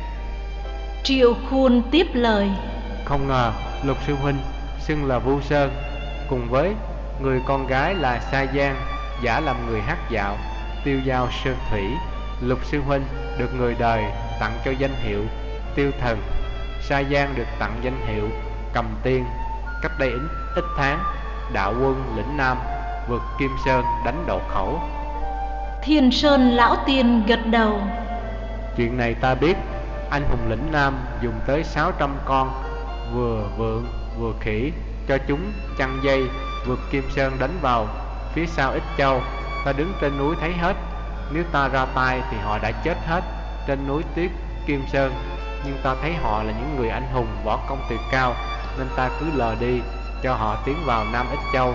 A: Triệu Khuôn tiếp lời.
C: Không ngờ Lục sư huynh xưng là Vu Sơn, cùng với người con gái là Sa Giang giả làm người hát dạo tiêu giao Sơn Thủy. Lục sư huynh được người đời tặng cho danh hiệu Tiêu Thần. Sa Giang được tặng danh hiệu Cầm Tiên. Cách đây ít, ít tháng, đạo quân lĩnh Nam vượt Kim Sơn đánh Độ Khẩu.
A: Thiên Sơn lão tiên gật đầu.
C: Chuyện này ta biết. Anh hùng lĩnh Nam dùng tới sáu trăm con vừa vượn vừa khỉ, cho chúng chăn dây vượt Kim Sơn đánh vào phía sau Ích Châu. Ta đứng trên núi thấy hết. Nếu ta ra tay thì họ đã chết hết trên núi Tuyết Kim Sơn. Nhưng ta thấy họ là những người anh hùng võ công tuyệt cao, nên ta cứ lờ đi cho họ tiến vào Nam Ích Châu.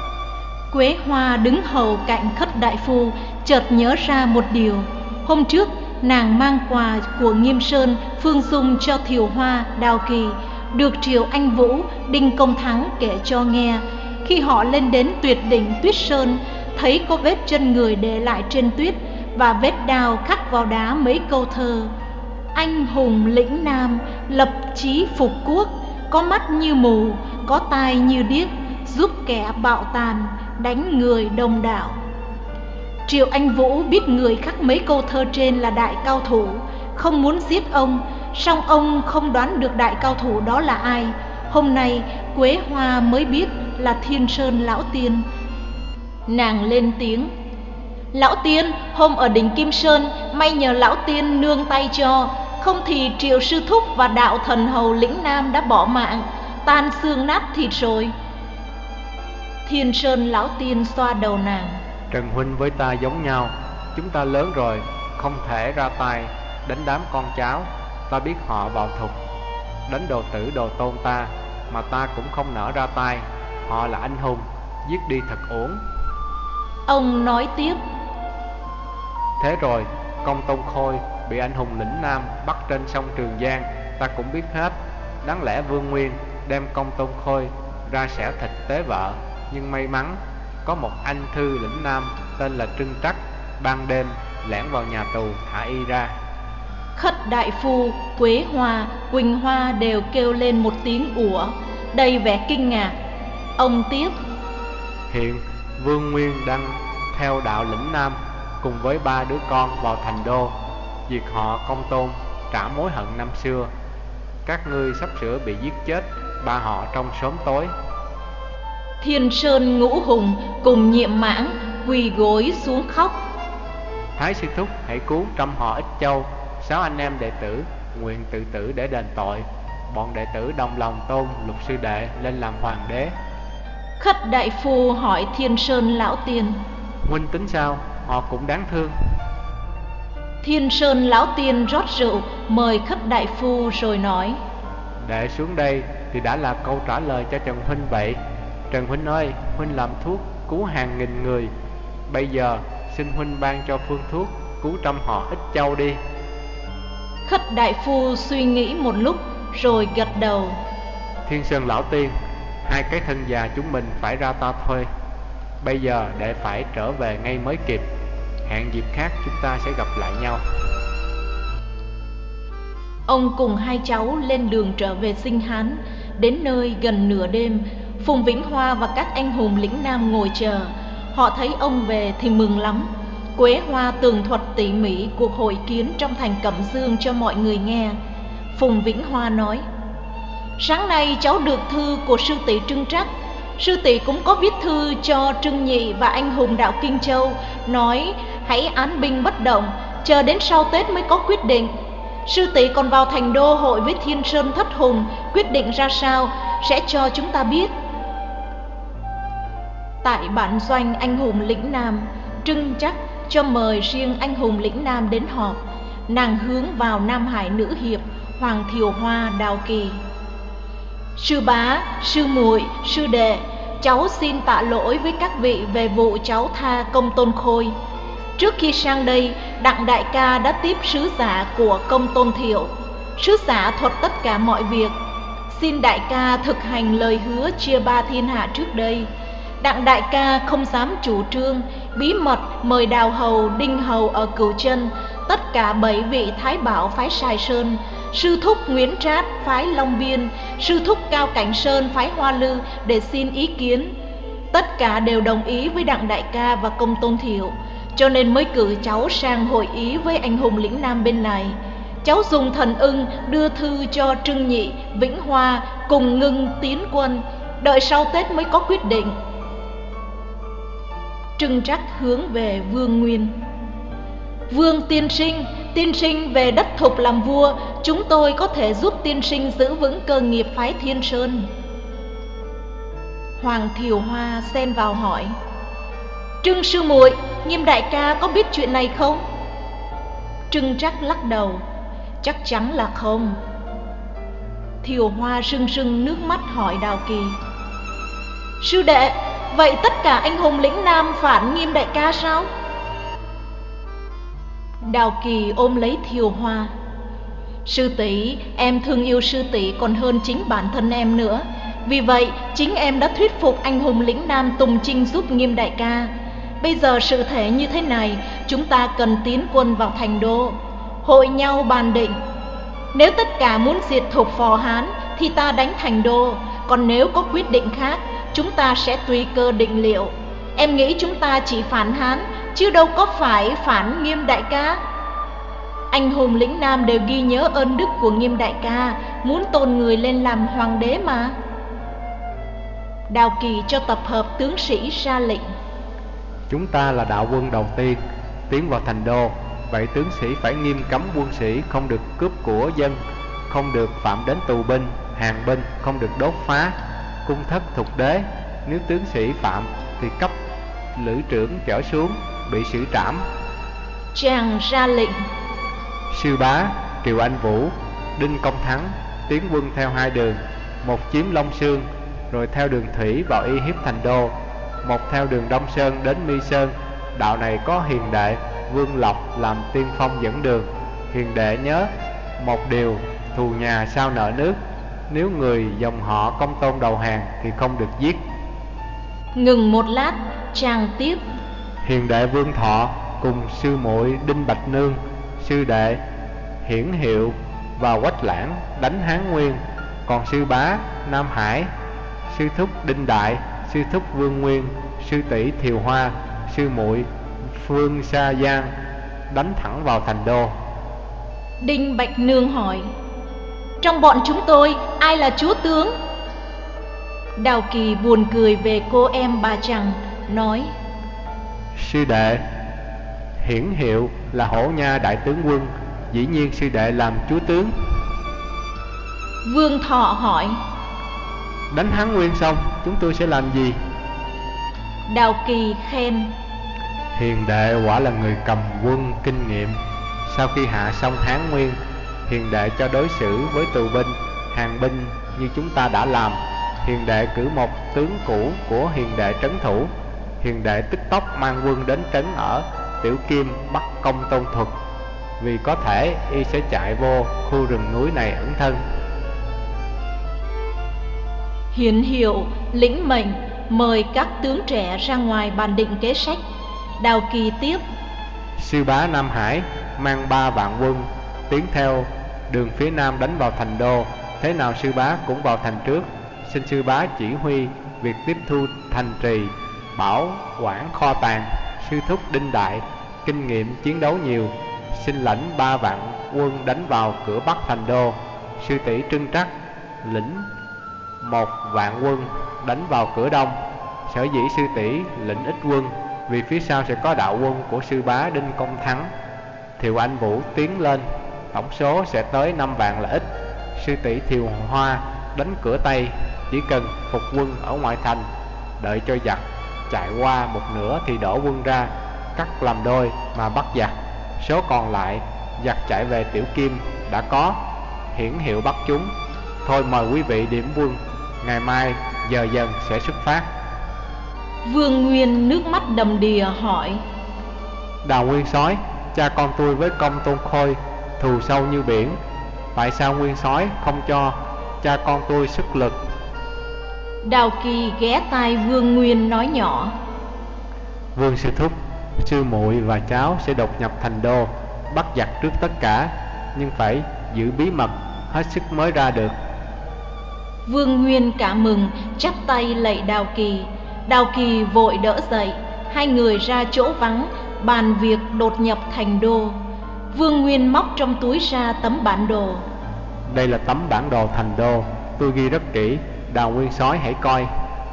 A: Quế Hoa đứng hầu cạnh Khất đại phu, chợt nhớ ra một điều. Hôm trước nàng mang quà của Nghiêm Sơn, Phương Dung cho Thiều Hoa, Đào Kỳ, được Triều Anh Vũ, Đinh Công Thắng kể cho nghe. Khi họ lên đến tuyệt đỉnh Tuyết Sơn, thấy có vết chân người để lại trên tuyết và vết đao khắc vào đá mấy câu thơ: anh hùng lĩnh Nam, lập chí phục quốc, có mắt như mù, có tai như điếc, giúp kẻ bạo tàn, đánh người đồng đạo. Triệu Anh Vũ biết người khắc mấy câu thơ trên là đại cao thủ, không muốn giết ông, song ông không đoán được đại cao thủ đó là ai. Hôm nay Quế Hoa mới biết là Thiên Sơn lão tiên. Nàng lên tiếng: lão tiên, hôm ở đỉnh Kim Sơn, may nhờ lão tiên nương tay cho, không thì Triệu sư thúc và đạo thần hầu lĩnh Nam đã bỏ mạng, tan xương nát thịt rồi. Thiên Sơn lão tiên xoa đầu nàng:
C: Trần huynh với ta giống nhau, chúng ta lớn rồi, không thể ra tay đánh đám con cháu. Ta biết họ vào thục đánh đồ tử đồ tôn ta, mà ta cũng không nỡ ra tay. Họ là anh hùng, giết đi thật uổng.
A: Ông nói tiếp:
C: thế rồi Công Tôn Khôi bị anh hùng lĩnh Nam bắt trên sông Trường Giang, ta cũng biết hết. Đáng lẽ Vương Nguyên đem Công Tôn Khôi ra xẻo thịt tế vợ, nhưng may mắn có một anh thư lĩnh nam tên là Trưng Trắc ban đêm lẻn vào nhà tù thả y ra.
A: Khất đại phu, Quế Hoa, Quỳnh Hoa đều kêu lên một tiếng ủa, đầy vẻ kinh ngạc. Ông tiếp:
C: Hiện Vương Nguyên đang theo đạo lĩnh nam cùng với ba đứa con vào thành đô, diệt họ Công Tôn, trả mối hận năm xưa. Các ngươi sắp sửa bị giết chết ba họ trong sớm tối.
A: Thiên Sơn Ngũ Hùng cùng Nhiệm Mãng quỳ gối xuống khóc.
C: Thái sư thúc hãy cứu trăm họ Ích Châu. Sáu anh em đệ tử nguyện tự tử để đền tội. Bọn đệ tử đồng lòng tôn Lục sư đệ lên làm hoàng đế.
A: Khất đại phu hỏi Thiên Sơn lão tiên:
C: Huynh tính sao? Họ cũng đáng thương.
A: Thiên Sơn lão tiên rót rượu mời Khất đại phu rồi nói:
C: Đệ xuống đây thì đã là câu trả lời cho Trần huynh vậy. Trần huynh ơi, huynh làm thuốc cứu hàng nghìn người, bây giờ xin huynh ban cho phương thuốc cứu trăm họ Ích Châu đi.
A: Khất đại phu suy nghĩ một lúc rồi gật đầu:
C: Thiên Sơn lão tiên, hai cái thân già chúng mình phải ra ta thôi. Bây giờ đệ phải trở về ngay mới kịp. Hẹn dịp khác chúng ta sẽ gặp lại nhau.
A: Ông cùng hai cháu lên đường trở về Sinh Hán. Đến nơi gần nửa đêm, Phùng Vĩnh Hoa và các anh hùng lĩnh nam ngồi chờ. Họ thấy ông về thì mừng lắm. Quế Hoa tường thuật tỉ mỉ cuộc hội kiến trong thành Cẩm Dương cho mọi người nghe. Phùng Vĩnh Hoa nói: Sáng nay cháu được thư của sư tỷ Trưng Trắc. Sư tỷ cũng có viết thư cho Trưng Nhị và anh hùng đạo Kinh Châu, nói hãy án binh bất động, chờ đến sau Tết mới có quyết định. Sư tỷ còn vào thành đô hội với Thiên Sơn Thất Hùng, quyết định ra sao sẽ cho chúng ta biết. Tại bản doanh anh hùng lĩnh nam, Trưng Trắc cho mời riêng anh hùng lĩnh nam đến họp. Nàng hướng vào Nam Hải nữ hiệp Hoàng Thiều Hoa Đào Kỳ: Sư bá, sư muội, sư đệ, cháu xin tạ lỗi với các vị về vụ cháu tha Công Tôn Khôi. Trước khi sang đây, Đặng đại ca đã tiếp sứ giả của Công Tôn Thiệu. Sứ giả thuật tất cả mọi việc. Xin đại ca thực hành lời hứa chia ba thiên hạ trước đây. Đặng đại ca không dám chủ trương, bí mật mời Đào Hầu, Đinh Hầu ở Cửu Chân, tất cả bảy vị Thái Bảo phái Sài Sơn, sư thúc Nguyễn Trát phái Long Biên, sư thúc Cao Cảnh Sơn phái Hoa Lư để xin ý kiến. Tất cả đều đồng ý với Đặng đại ca và Công Tôn Thiệu, cho nên mới cử cháu sang hội ý với anh hùng lĩnh nam bên này. Cháu dùng thần ưng đưa thư cho Trưng Nhị, Vĩnh Hoa cùng ngưng tiến quân, đợi sau Tết mới có quyết định. Trưng Trắc hướng về Vương Nguyên: Vương tiên sinh, tiên sinh về đất Thục làm vua, chúng tôi có thể giúp tiên sinh giữ vững cơ nghiệp phái Thiên Sơn. Hoàng Thiều Hoa xen vào hỏi: Trưng sư muội, Nghiêm đại ca có biết chuyện này không? Trưng Trắc lắc đầu: Chắc chắn là không. Thiều Hoa rưng rưng nước mắt hỏi Đào Kỳ: Sư đệ, vậy tất cả anh hùng lĩnh nam phản Nghiêm đại ca sao? Đào Kỳ ôm lấy Thiều Hoa: Sư tỷ, em thương yêu sư tỷ còn hơn chính bản thân em nữa. Vì vậy chính em đã thuyết phục anh hùng lĩnh nam tùng chinh giúp Nghiêm đại ca. Bây giờ sự thể như thế này, chúng ta cần tiến quân vào thành đô, hội nhau bàn định. Nếu tất cả muốn diệt Thục Phò Hán thì ta đánh thành đô, còn nếu có quyết định khác, chúng ta sẽ tùy cơ định liệu. Em nghĩ chúng ta chỉ phản Hán, chứ đâu có phải phản Nghiêm đại ca. Anh hùng lĩnh nam đều ghi nhớ ơn đức của Nghiêm đại ca, muốn tôn người lên làm hoàng đế mà. Đào Kỳ cho tập hợp tướng sĩ ra lệnh:
C: Chúng ta là đạo quân đầu tiên tiến vào thành đô, vậy tướng sĩ phải nghiêm cấm quân sĩ không được cướp của dân, không được phạm đến tù binh, hàng binh, không được đốt phá cung thất thục đế. Nếu tướng sĩ phạm thì cấp lữ trưởng trở xuống, bị xử trảm.
A: Chàng ra lệnh:
C: Sư bá, Triệu Anh Vũ, Đinh Công Thắng tiến quân theo hai đường, một chiếm Long Xương, rồi theo đường thủy vào y hiếp thành đô, một theo đường Đông Sơn đến Mi Sơn. Đạo này có hiền đệ Vương Lộc làm tiên phong dẫn đường. Hiền đệ nhớ một điều, thù nhà sao nợ nước, nếu người dòng họ Công Tôn đầu hàng thì không được giết.
A: Ngừng một lát, Chàng tiếp:
C: Hiền đệ Vương Thọ cùng sư muội Đinh Bạch Nương, sư đệ Hiển Hiệu và Quách Lãng đánh Hán Nguyên, còn sư bá Nam Hải, sư thúc Đinh Đại, sư thúc Vương Nguyên, sư tỷ Thiều Hoa, sư muội Phương Sa Giang đánh thẳng vào thành đô.
A: Đinh Bạch Nương hỏi: Trong bọn chúng tôi ai là chúa tướng? Đào Kỳ buồn cười về cô em bà Trằng, nói:
C: Sư đệ Hiển Hiệu là Hổ Nha đại tướng quân, dĩ nhiên sư đệ làm chúa tướng.
A: Vương Thọ hỏi:
C: Đánh Hán Nguyên xong chúng tôi sẽ làm gì?
A: Đào Kỳ khen:
C: Hiền đệ quả là người cầm quân kinh nghiệm. Sau khi hạ xong Hán Nguyên, hiền đệ cho đối xử với tù binh, hàng binh như chúng ta đã làm. Hiền đệ cử một tướng cũ của hiền đệ trấn thủ. Hiền đệ tức tốc mang quân đến trấn ở Tiểu Kim bắt Công Tôn Thuật, vì có thể y sẽ chạy vô khu rừng núi này ẩn thân.
A: Hiển Hiệu lĩnh mệnh mời các tướng trẻ ra ngoài bàn định kế sách. Đào Kỳ tiếp:
C: Sư bá Nam Hải mang ba vạn quân tiến theo đường phía nam đánh vào thành đô. Thế nào sư bá cũng vào thành trước. Xin sư bá chỉ huy việc tiếp thu thành trì, bảo quản kho tàng. Sư thúc Đinh Đại kinh nghiệm chiến đấu nhiều, xin lãnh ba vạn quân đánh vào cửa bắc thành đô. Sư tỷ Trưng Trắc lĩnh một vạn quân đánh vào cửa đông. Sở dĩ sư tỷ lĩnh ít quân vì phía sau sẽ có đạo quân của sư bá Đinh Công Thắng, Thiệu Anh Vũ tiến lên, tổng số sẽ tới năm vạn là ít. Sư tỷ Thiều Hoa đánh cửa Tây, chỉ cần phục quân ở ngoại thành, đợi cho giặc chạy qua một nửa thì đổ quân ra, cắt làm đôi mà bắt giặc. Số còn lại giặc chạy về Tiểu Kim đã có, Hiển Hiệu bắt chúng. Thôi mời quý vị điểm quân, ngày mai giờ dần sẽ xuất phát.
A: Vương Nguyên nước mắt đầm đìa hỏi:
C: Đào Nguyên soái, cha con tôi với Công Tôn Khôi thù sâu như biển, tại sao Nguyên soái không cho cha con tôi sức lực?
A: Đào Kỳ ghé tai Vương Nguyên nói nhỏ:
C: Vương sư thúc, sư muội và cháu sẽ đột nhập thành đô, bắt giặc trước tất cả, nhưng phải giữ bí mật, hết sức mới ra được.
A: Vương Nguyên cả mừng, chắp tay lạy Đào Kỳ. Đào Kỳ vội đỡ dậy, hai người ra chỗ vắng bàn việc đột nhập thành đô. Vương Nguyên móc trong túi ra tấm bản đồ.
C: Đây là tấm bản đồ thành đô, tôi ghi rất kỹ, Đào Nguyên soái hãy coi.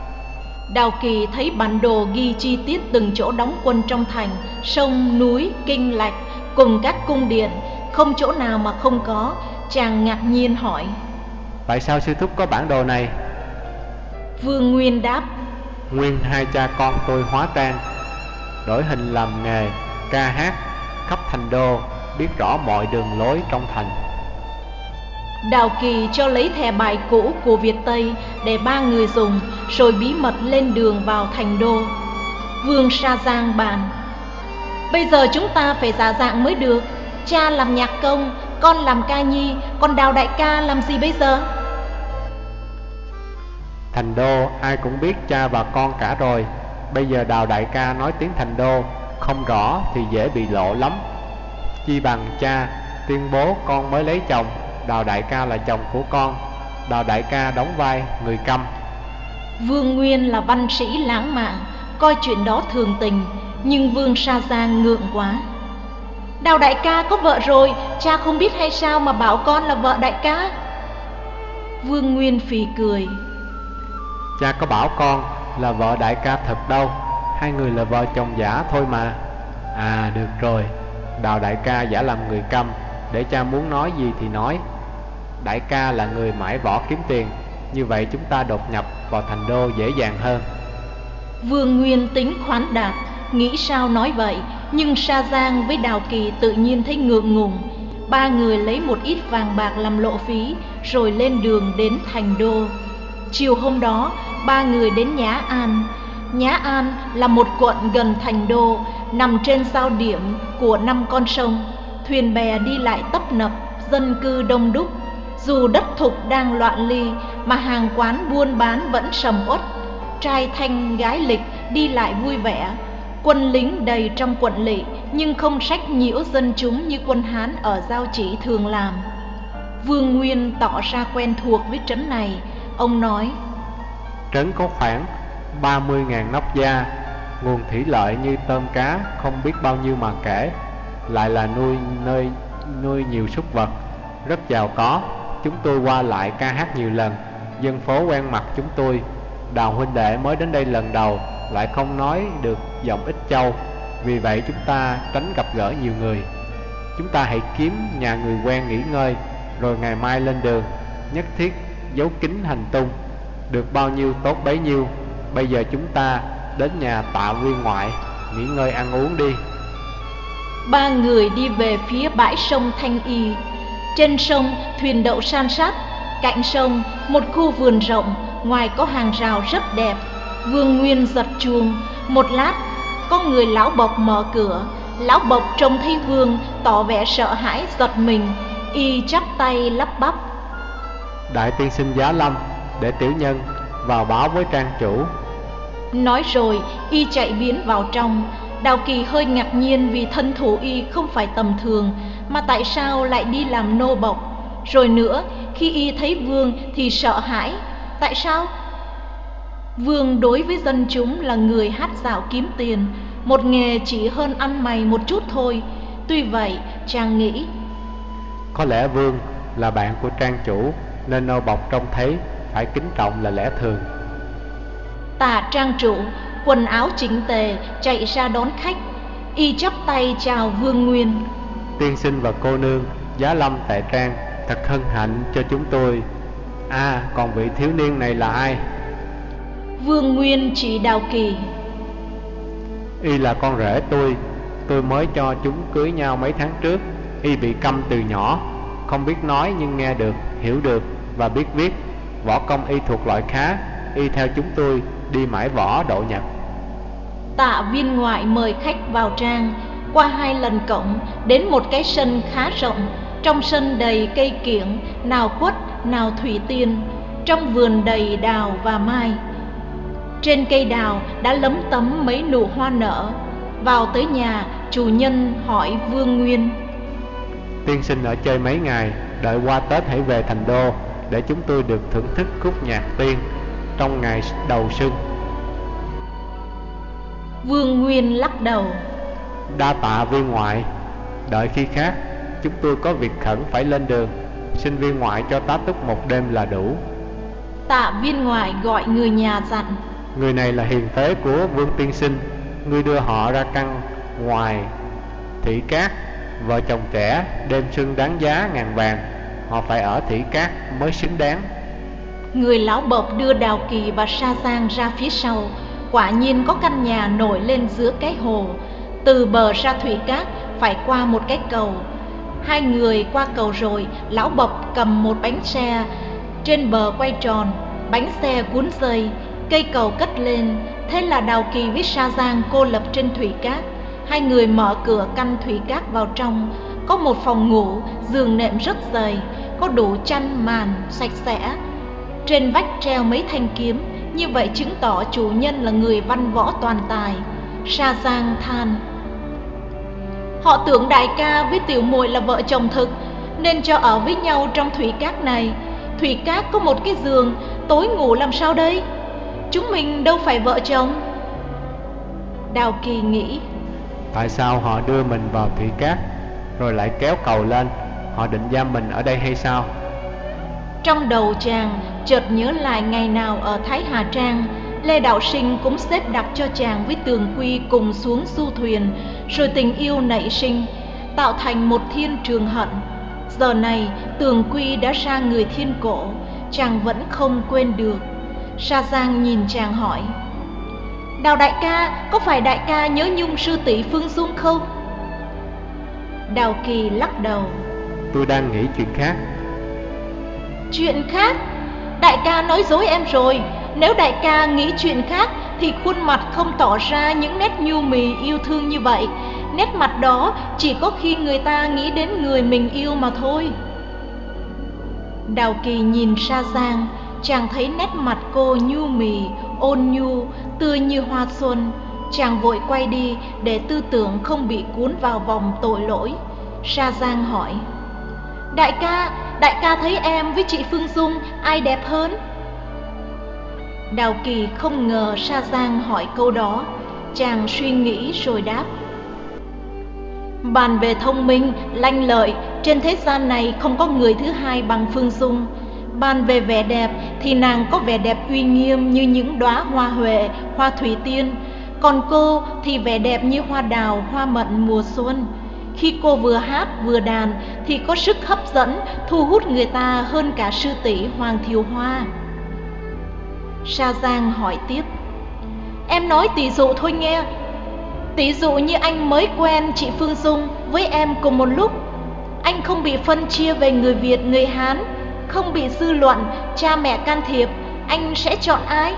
A: Đào Kỳ thấy bản đồ ghi chi tiết từng chỗ đóng quân trong thành, sông, núi, kinh lạch cùng các cung điện, không chỗ nào mà không có. Chàng ngạc nhiên hỏi:
C: Tại sao sư thúc có bản đồ này?
A: Vương Nguyên đáp:
C: Nguyên hai cha con tôi hóa trang, đổi hình làm nghề ca hát khắp thành đô, biết rõ mọi đường lối trong thành.
A: Đào Kỳ cho lấy thẻ bài cũ của Việt Tây để ba người dùng, rồi bí mật lên đường vào thành đô. Vương Sa Giang bàn: Bây giờ chúng ta phải giả dạng mới được. Cha làm nhạc công, con làm ca nhi, còn Đào đại ca làm gì bây giờ?
C: Thành đô ai cũng biết cha và con cả rồi. Bây giờ Đào đại ca nói tiếng thành đô không rõ thì dễ bị lộ lắm. Chi bằng cha tuyên bố con mới lấy chồng, Đào đại ca là chồng của con. Đào đại ca đóng vai người câm.
A: Vương Nguyên là văn sĩ lãng mạn, coi chuyện đó thường tình, nhưng Vương Sa Giang ngượng quá. Đào đại ca có vợ rồi, cha không biết hay sao mà bảo con là vợ đại ca? Vương Nguyên phì cười:
C: Cha có bảo con là vợ đại ca thật đâu, hai người là vợ chồng giả thôi mà. À được rồi, Đào đại ca giả làm người câm, để cha muốn nói gì thì nói. Đại ca là người mãi võ kiếm tiền, như vậy chúng ta đột nhập vào thành đô dễ dàng hơn.
A: Vương Nguyên tính khoáng đạt, nghĩ sao nói vậy, nhưng Sa Giang với Đào Kỳ tự nhiên thấy ngượng ngùng. Ba người lấy một ít vàng bạc làm lộ phí, rồi lên đường đến thành đô. Chiều hôm đó, ba người đến Nhã An. Nhã An là một quận gần thành đô, nằm trên giao điểm của năm con sông. Thuyền bè đi lại tấp nập, dân cư đông đúc. Dù đất thục đang loạn ly, mà hàng quán buôn bán vẫn sầm uất. Trai thanh gái lịch đi lại vui vẻ. Quân lính đầy trong quận lỵ, nhưng không sách nhiễu dân chúng như quân Hán ở Giao Chỉ thường làm. Vương Nguyên tỏ ra quen thuộc với trấn này. Ông nói:
C: Trấn có khoảng ba mươi nghìn nóc gia, nguồn thủy lợi như tôm cá không biết bao nhiêu mà kể, lại là nuôi nơi nuôi nhiều súc vật, rất giàu có. Chúng tôi qua lại ca hát nhiều lần, dân phố quen mặt chúng tôi. Đào huynh đệ mới đến đây lần đầu, lại không nói được giọng Ích Châu, vì vậy chúng ta tránh gặp gỡ nhiều người. Chúng ta hãy kiếm nhà người quen nghỉ ngơi, rồi ngày mai lên đường, nhất thiết giấu kín hành tung, được bao nhiêu tốt bấy nhiêu. Bây giờ chúng ta đến nhà Tạ Viên ngoại nghỉ ngơi ăn uống đi.
A: Ba người đi về phía bãi sông Thanh Y. Trên sông thuyền đậu san sát, cạnh sông một khu vườn rộng, ngoài có hàng rào rất đẹp. Vương Nguyên giật chuông. Một lát có người lão bộc mở cửa. Lão bộc trông thấy Vương tỏ vẻ sợ hãi giật mình, y chắp tay lắp bắp:
C: Đại tiên sinh giá lâm, để tiểu nhân vào báo với trang chủ.
A: Nói rồi y chạy biến vào trong. Đào Kỳ hơi ngạc nhiên vì thân thủ y không phải tầm thường, mà tại sao lại đi làm nô bộc. Rồi nữa, khi y thấy Vương thì sợ hãi. Tại sao? Vương đối với dân chúng là người hát dạo kiếm tiền, một nghề chỉ hơn ăn mày một chút thôi. Tuy vậy, chàng nghĩ
C: có lẽ Vương là bạn của trang chủ, nên nô bộc trông thấy phải kính trọng là lẽ thường.
A: Tạ trang chủ quần áo chỉnh tề chạy ra đón khách. Y chắp tay chào Vương Nguyên:
C: Tiên sinh và cô nương giá lâm tại trang, thật hân hạnh cho chúng tôi. À, còn vị thiếu niên này là ai?
A: Vương Nguyên chỉ Đào Kỳ:
C: Y là con rể tôi. Tôi mới cho chúng cưới nhau mấy tháng trước. Y bị câm từ nhỏ, không biết nói nhưng nghe được, hiểu được và biết viết. Võ công y thuộc loại khá. Y theo chúng tôi đi mãi võ độ nhập.
A: Tạ Viên ngoại mời khách vào trang. Qua hai lần cổng, đến một cái sân khá rộng. Trong sân đầy cây kiểng, nào quất, nào thủy tiên. Trong vườn đầy đào và mai. Trên cây đào đã lấm tấm mấy nụ hoa nở. Vào tới nhà, chủ nhân hỏi Vương Nguyên:
C: Tiên sinh ở chơi mấy ngày, đợi qua Tết hãy về thành đô, để chúng tôi được thưởng thức khúc nhạc tiên trong ngày đầu xuân.
A: Vương Nguyên lắc đầu:
C: Đa tạ viên ngoại, đợi khi khác. Chúng tôi có việc khẩn phải lên đường, xin viên ngoại cho tá túc một đêm là đủ.
A: Tạ Viên ngoại gọi người nhà dặn:
C: Người này là hiền tế của Vương tiên sinh, ngươi đưa họ ra căn ngoài Thủy Cát. Vợ chồng trẻ đêm xuân đáng giá ngàn vàng, họ phải ở Thủy Cát mới xứng đáng.
A: Người lão bộc đưa Đào Kỳ và Sa Giang ra phía sau. Quả nhiên có căn nhà nổi lên giữa cái hồ. Từ bờ ra Thủy Cát phải qua một cái cầu. Hai người qua cầu rồi, lão bộc cầm một bánh xe. Trên bờ quay tròn, bánh xe cuốn dây, cây cầu cất lên. Thế là Đào Kỳ với Sa Giang cô lập trên Thủy Cát. Hai người mở cửa căn Thủy Cát vào trong. Có một phòng ngủ, giường nệm rất dày, có đủ chăn màn sạch sẽ. Trên vách treo mấy thanh kiếm, như vậy chứng tỏ chủ nhân là người văn võ toàn tài. Sa Giang than: Họ tưởng đại ca với tiểu muội là vợ chồng thực, nên cho ở với nhau trong Thủy Cát này. Thủy Cát có một cái giường, tối ngủ làm sao đây? Chúng mình đâu phải vợ chồng. Đào Kỳ nghĩ:
C: Tại sao họ đưa mình vào Thủy Cát rồi lại kéo cầu lên? Họ định giam mình ở đây hay sao?
A: Trong đầu chàng chợt nhớ lại ngày nào ở Thái Hà Trang, Lê Đạo Sinh cũng xếp đặt cho chàng với Tường Quy cùng xuống du thuyền, rồi tình yêu nảy sinh, tạo thành một thiên trường hận. Giờ này Tường Quy đã ra người thiên cổ, chàng vẫn không quên được. Sa Giang nhìn chàng hỏi: Đào đại ca, có phải đại ca nhớ nhung sư tỷ Phương Dung không? Đào Kỳ lắc đầu:
C: Tôi đang nghĩ chuyện khác.
A: Chuyện khác? Đại ca nói dối em rồi. Nếu đại ca nghĩ chuyện khác thì khuôn mặt không tỏ ra những nét nhu mì yêu thương như vậy. Nét mặt đó chỉ có khi người ta nghĩ đến người mình yêu mà thôi. Đào Kỳ nhìn Sa Giang, chàng thấy nét mặt cô nhu mì, ôn nhu, tươi như hoa xuân. Chàng vội quay đi để tư tưởng không bị cuốn vào vòng tội lỗi. Sa Giang hỏi: Đại ca, đại ca thấy em với chị Phương Dung ai đẹp hơn? Đào Kỳ không ngờ Sa Giang hỏi câu đó. Chàng suy nghĩ rồi đáp: Bàn về thông minh, lanh lợi, trên thế gian này không có người thứ hai bằng Phương Dung. Bàn về vẻ đẹp thì nàng có vẻ đẹp uy nghiêm như những đóa hoa huệ, hoa thủy tiên. Còn cô thì vẻ đẹp như hoa đào, hoa mận mùa xuân. Khi cô vừa hát vừa đàn thì có sức hấp dẫn, thu hút người ta hơn cả sư tỷ Hoàng Thiều Hoa. Sa Giang hỏi tiếp: Em nói tỷ dụ thôi nghe. Tỷ dụ như anh mới quen chị Phương Dung với em cùng một lúc, anh không bị phân chia về người Việt, người Hán, không bị dư luận, cha mẹ can thiệp, anh sẽ chọn ai?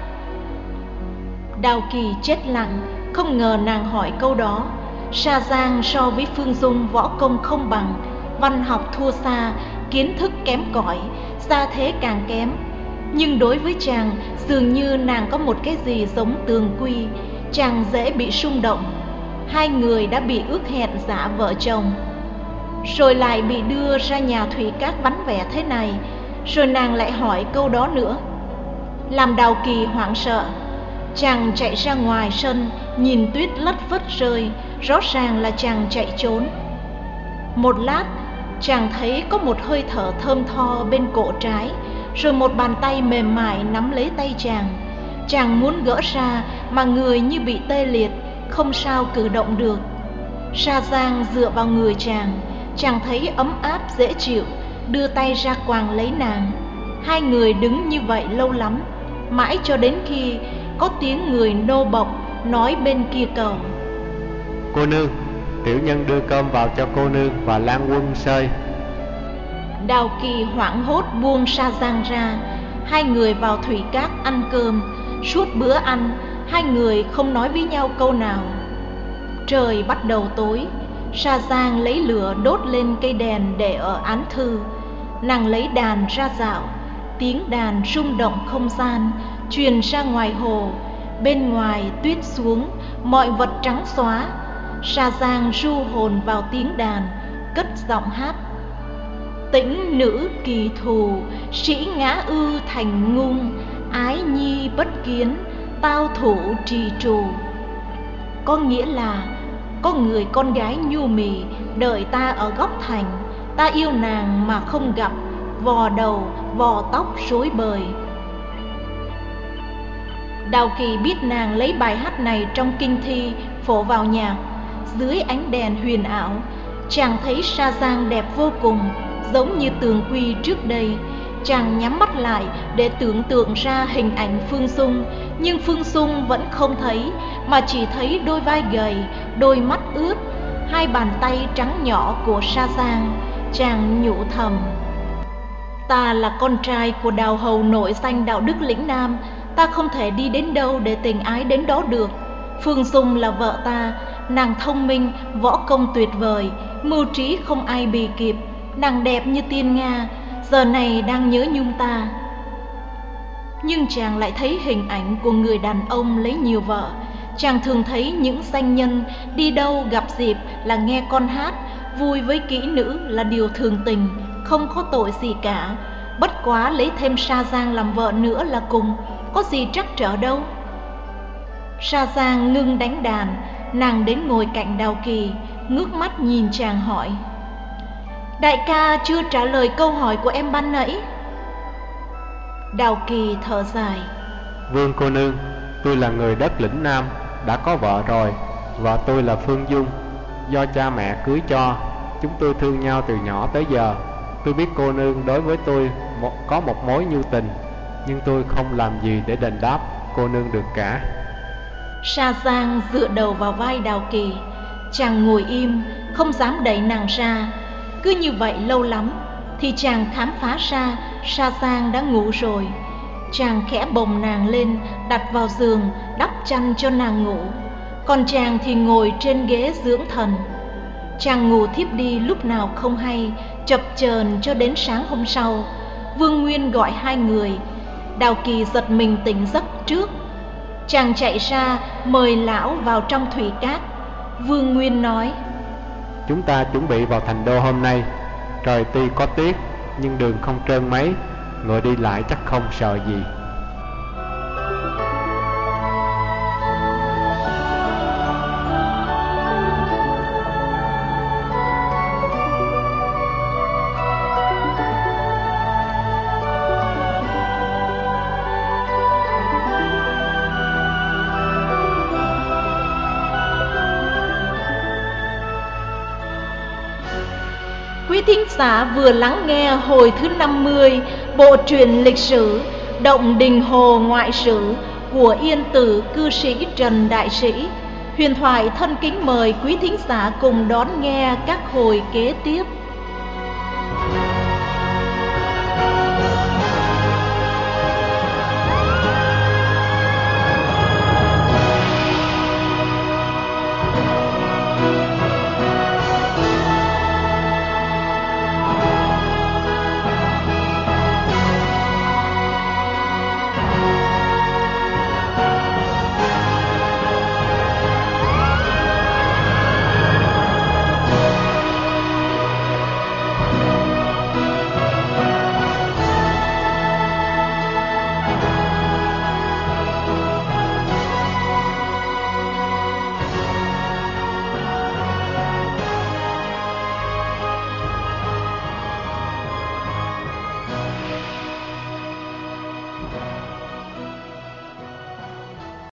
A: Đào Kỳ chết lặng, không ngờ nàng hỏi câu đó. Sa Giang so với Phương Dung võ công không bằng, văn học thua xa, kiến thức kém cỏi, gia thế càng kém. Nhưng đối với chàng, dường như nàng có một cái gì giống tường quy. Chàng dễ bị xung động. Hai người đã bị ước hẹn giả vợ chồng, rồi lại bị đưa ra nhà Thủy Các vắng vẻ thế này. Rồi nàng lại hỏi câu đó nữa, làm Đào Kỳ hoảng sợ. Chàng chạy ra ngoài sân, nhìn tuyết lất phất rơi, rõ ràng là chàng chạy trốn. Một lát, chàng thấy có một hơi thở thơm tho bên cổ trái, rồi một bàn tay mềm mại nắm lấy tay chàng. Chàng muốn gỡ ra mà người như bị tê liệt, không sao cử động được. Sa Giang dựa vào người chàng, chàng thấy ấm áp dễ chịu, đưa tay ra quàng lấy nàng. Hai người đứng như vậy lâu lắm, mãi cho đến khi có tiếng người nô bộc nói bên kia cầu:
C: Cô nương, tiểu nhân đưa cơm vào cho cô nương và Lan Quân sơi.
A: Đào Kỳ hoảng hốt buông Sa Giang ra. Hai người vào Thủy Các ăn cơm. Suốt bữa ăn, hai người không nói với nhau câu nào. Trời bắt đầu tối. Sa Giang lấy lửa đốt lên cây đèn để ở án thư. Nàng lấy đàn ra dạo. Tiếng đàn rung động không gian, truyền ra ngoài hồ. Bên ngoài tuyết xuống, mọi vật trắng xóa. Sa Giang ru hồn vào tiếng đàn, cất giọng hát: Tĩnh nữ kỳ thù, sĩ ngã ư thành ngung, ái nhi bất kiến, tao thủ trì trù. Có nghĩa là có người con gái nhu mì đợi ta ở góc thành, ta yêu nàng mà không gặp, vò đầu vò tóc rối bời. Đào Kỳ biết nàng lấy bài hát này trong kinh thi phổ vào nhạc. Dưới ánh đèn huyền ảo, chàng thấy Sa Giang đẹp vô cùng, giống như tường quy trước đây. Chàng nhắm mắt lại để tưởng tượng ra hình ảnh Phương Dung, nhưng Phương Dung vẫn không thấy, mà chỉ thấy đôi vai gầy, đôi mắt ướt, hai bàn tay trắng nhỏ của Sa Giang. Chàng nhủ thầm: Ta là con trai của đào hầu nội danh đạo đức lĩnh Nam, ta không thể đi đến đâu để tình ái đến đó được. Phương Dung là vợ ta, nàng thông minh, võ công tuyệt vời, mưu trí không ai bì kịp, nàng đẹp như tiên Nga, giờ này đang nhớ nhung ta. Nhưng chàng lại thấy hình ảnh của người đàn ông lấy nhiều vợ. Chàng thường thấy những danh nhân đi đâu gặp dịp là nghe con hát, vui với kỹ nữ là điều thường tình, không có tội gì cả. Bất quá lấy thêm Sa Giang làm vợ nữa là cùng, có gì trắc trở đâu. Sa Giang ngưng đánh đàn, nàng đến ngồi cạnh Đào Kỳ, ngước mắt nhìn chàng hỏi: Đại ca chưa trả lời câu hỏi của em ban nãy. Đào Kỳ thở dài:
C: Vương cô nương, tôi là người đất lĩnh Nam, đã có vợ rồi. Vợ tôi là Phương Dung, do cha mẹ cưới cho. Chúng tôi thương nhau từ nhỏ tới giờ. Tôi biết cô nương đối với tôi một, có một mối nhu tình, nhưng tôi không làm gì để đền đáp cô nương được cả.
A: Sa Giang dựa đầu vào vai Đào Kỳ. Chàng ngồi im, không dám đẩy nàng ra. Cứ như vậy lâu lắm thì chàng khám phá ra Sa Giang đã ngủ rồi. Chàng khẽ bồng nàng lên, đặt vào giường, đắp chăn cho nàng ngủ. Còn chàng thì ngồi trên ghế dưỡng thần. Chàng ngủ thiếp đi lúc nào không hay, chập chờn cho đến sáng hôm sau. Vương Nguyên gọi hai người. Đào Kỳ giật mình tỉnh giấc trước. Chàng chạy ra mời lão vào trong thủy cát. Vương Nguyên nói:
B: Chúng ta chuẩn bị vào thành đô hôm nay. Trời tuy có tuyết nhưng đường không trơn mấy, ngựa đi lại chắc không sợ gì.
A: Quý thính giả vừa lắng nghe hồi thứ năm mươi bộ truyện lịch sử Động Đình Hồ Ngoại Sử của Yên Tử cư sĩ Trần Đại Sĩ. Huyền Thoại thân kính mời quý thính giả cùng đón nghe các hồi kế tiếp.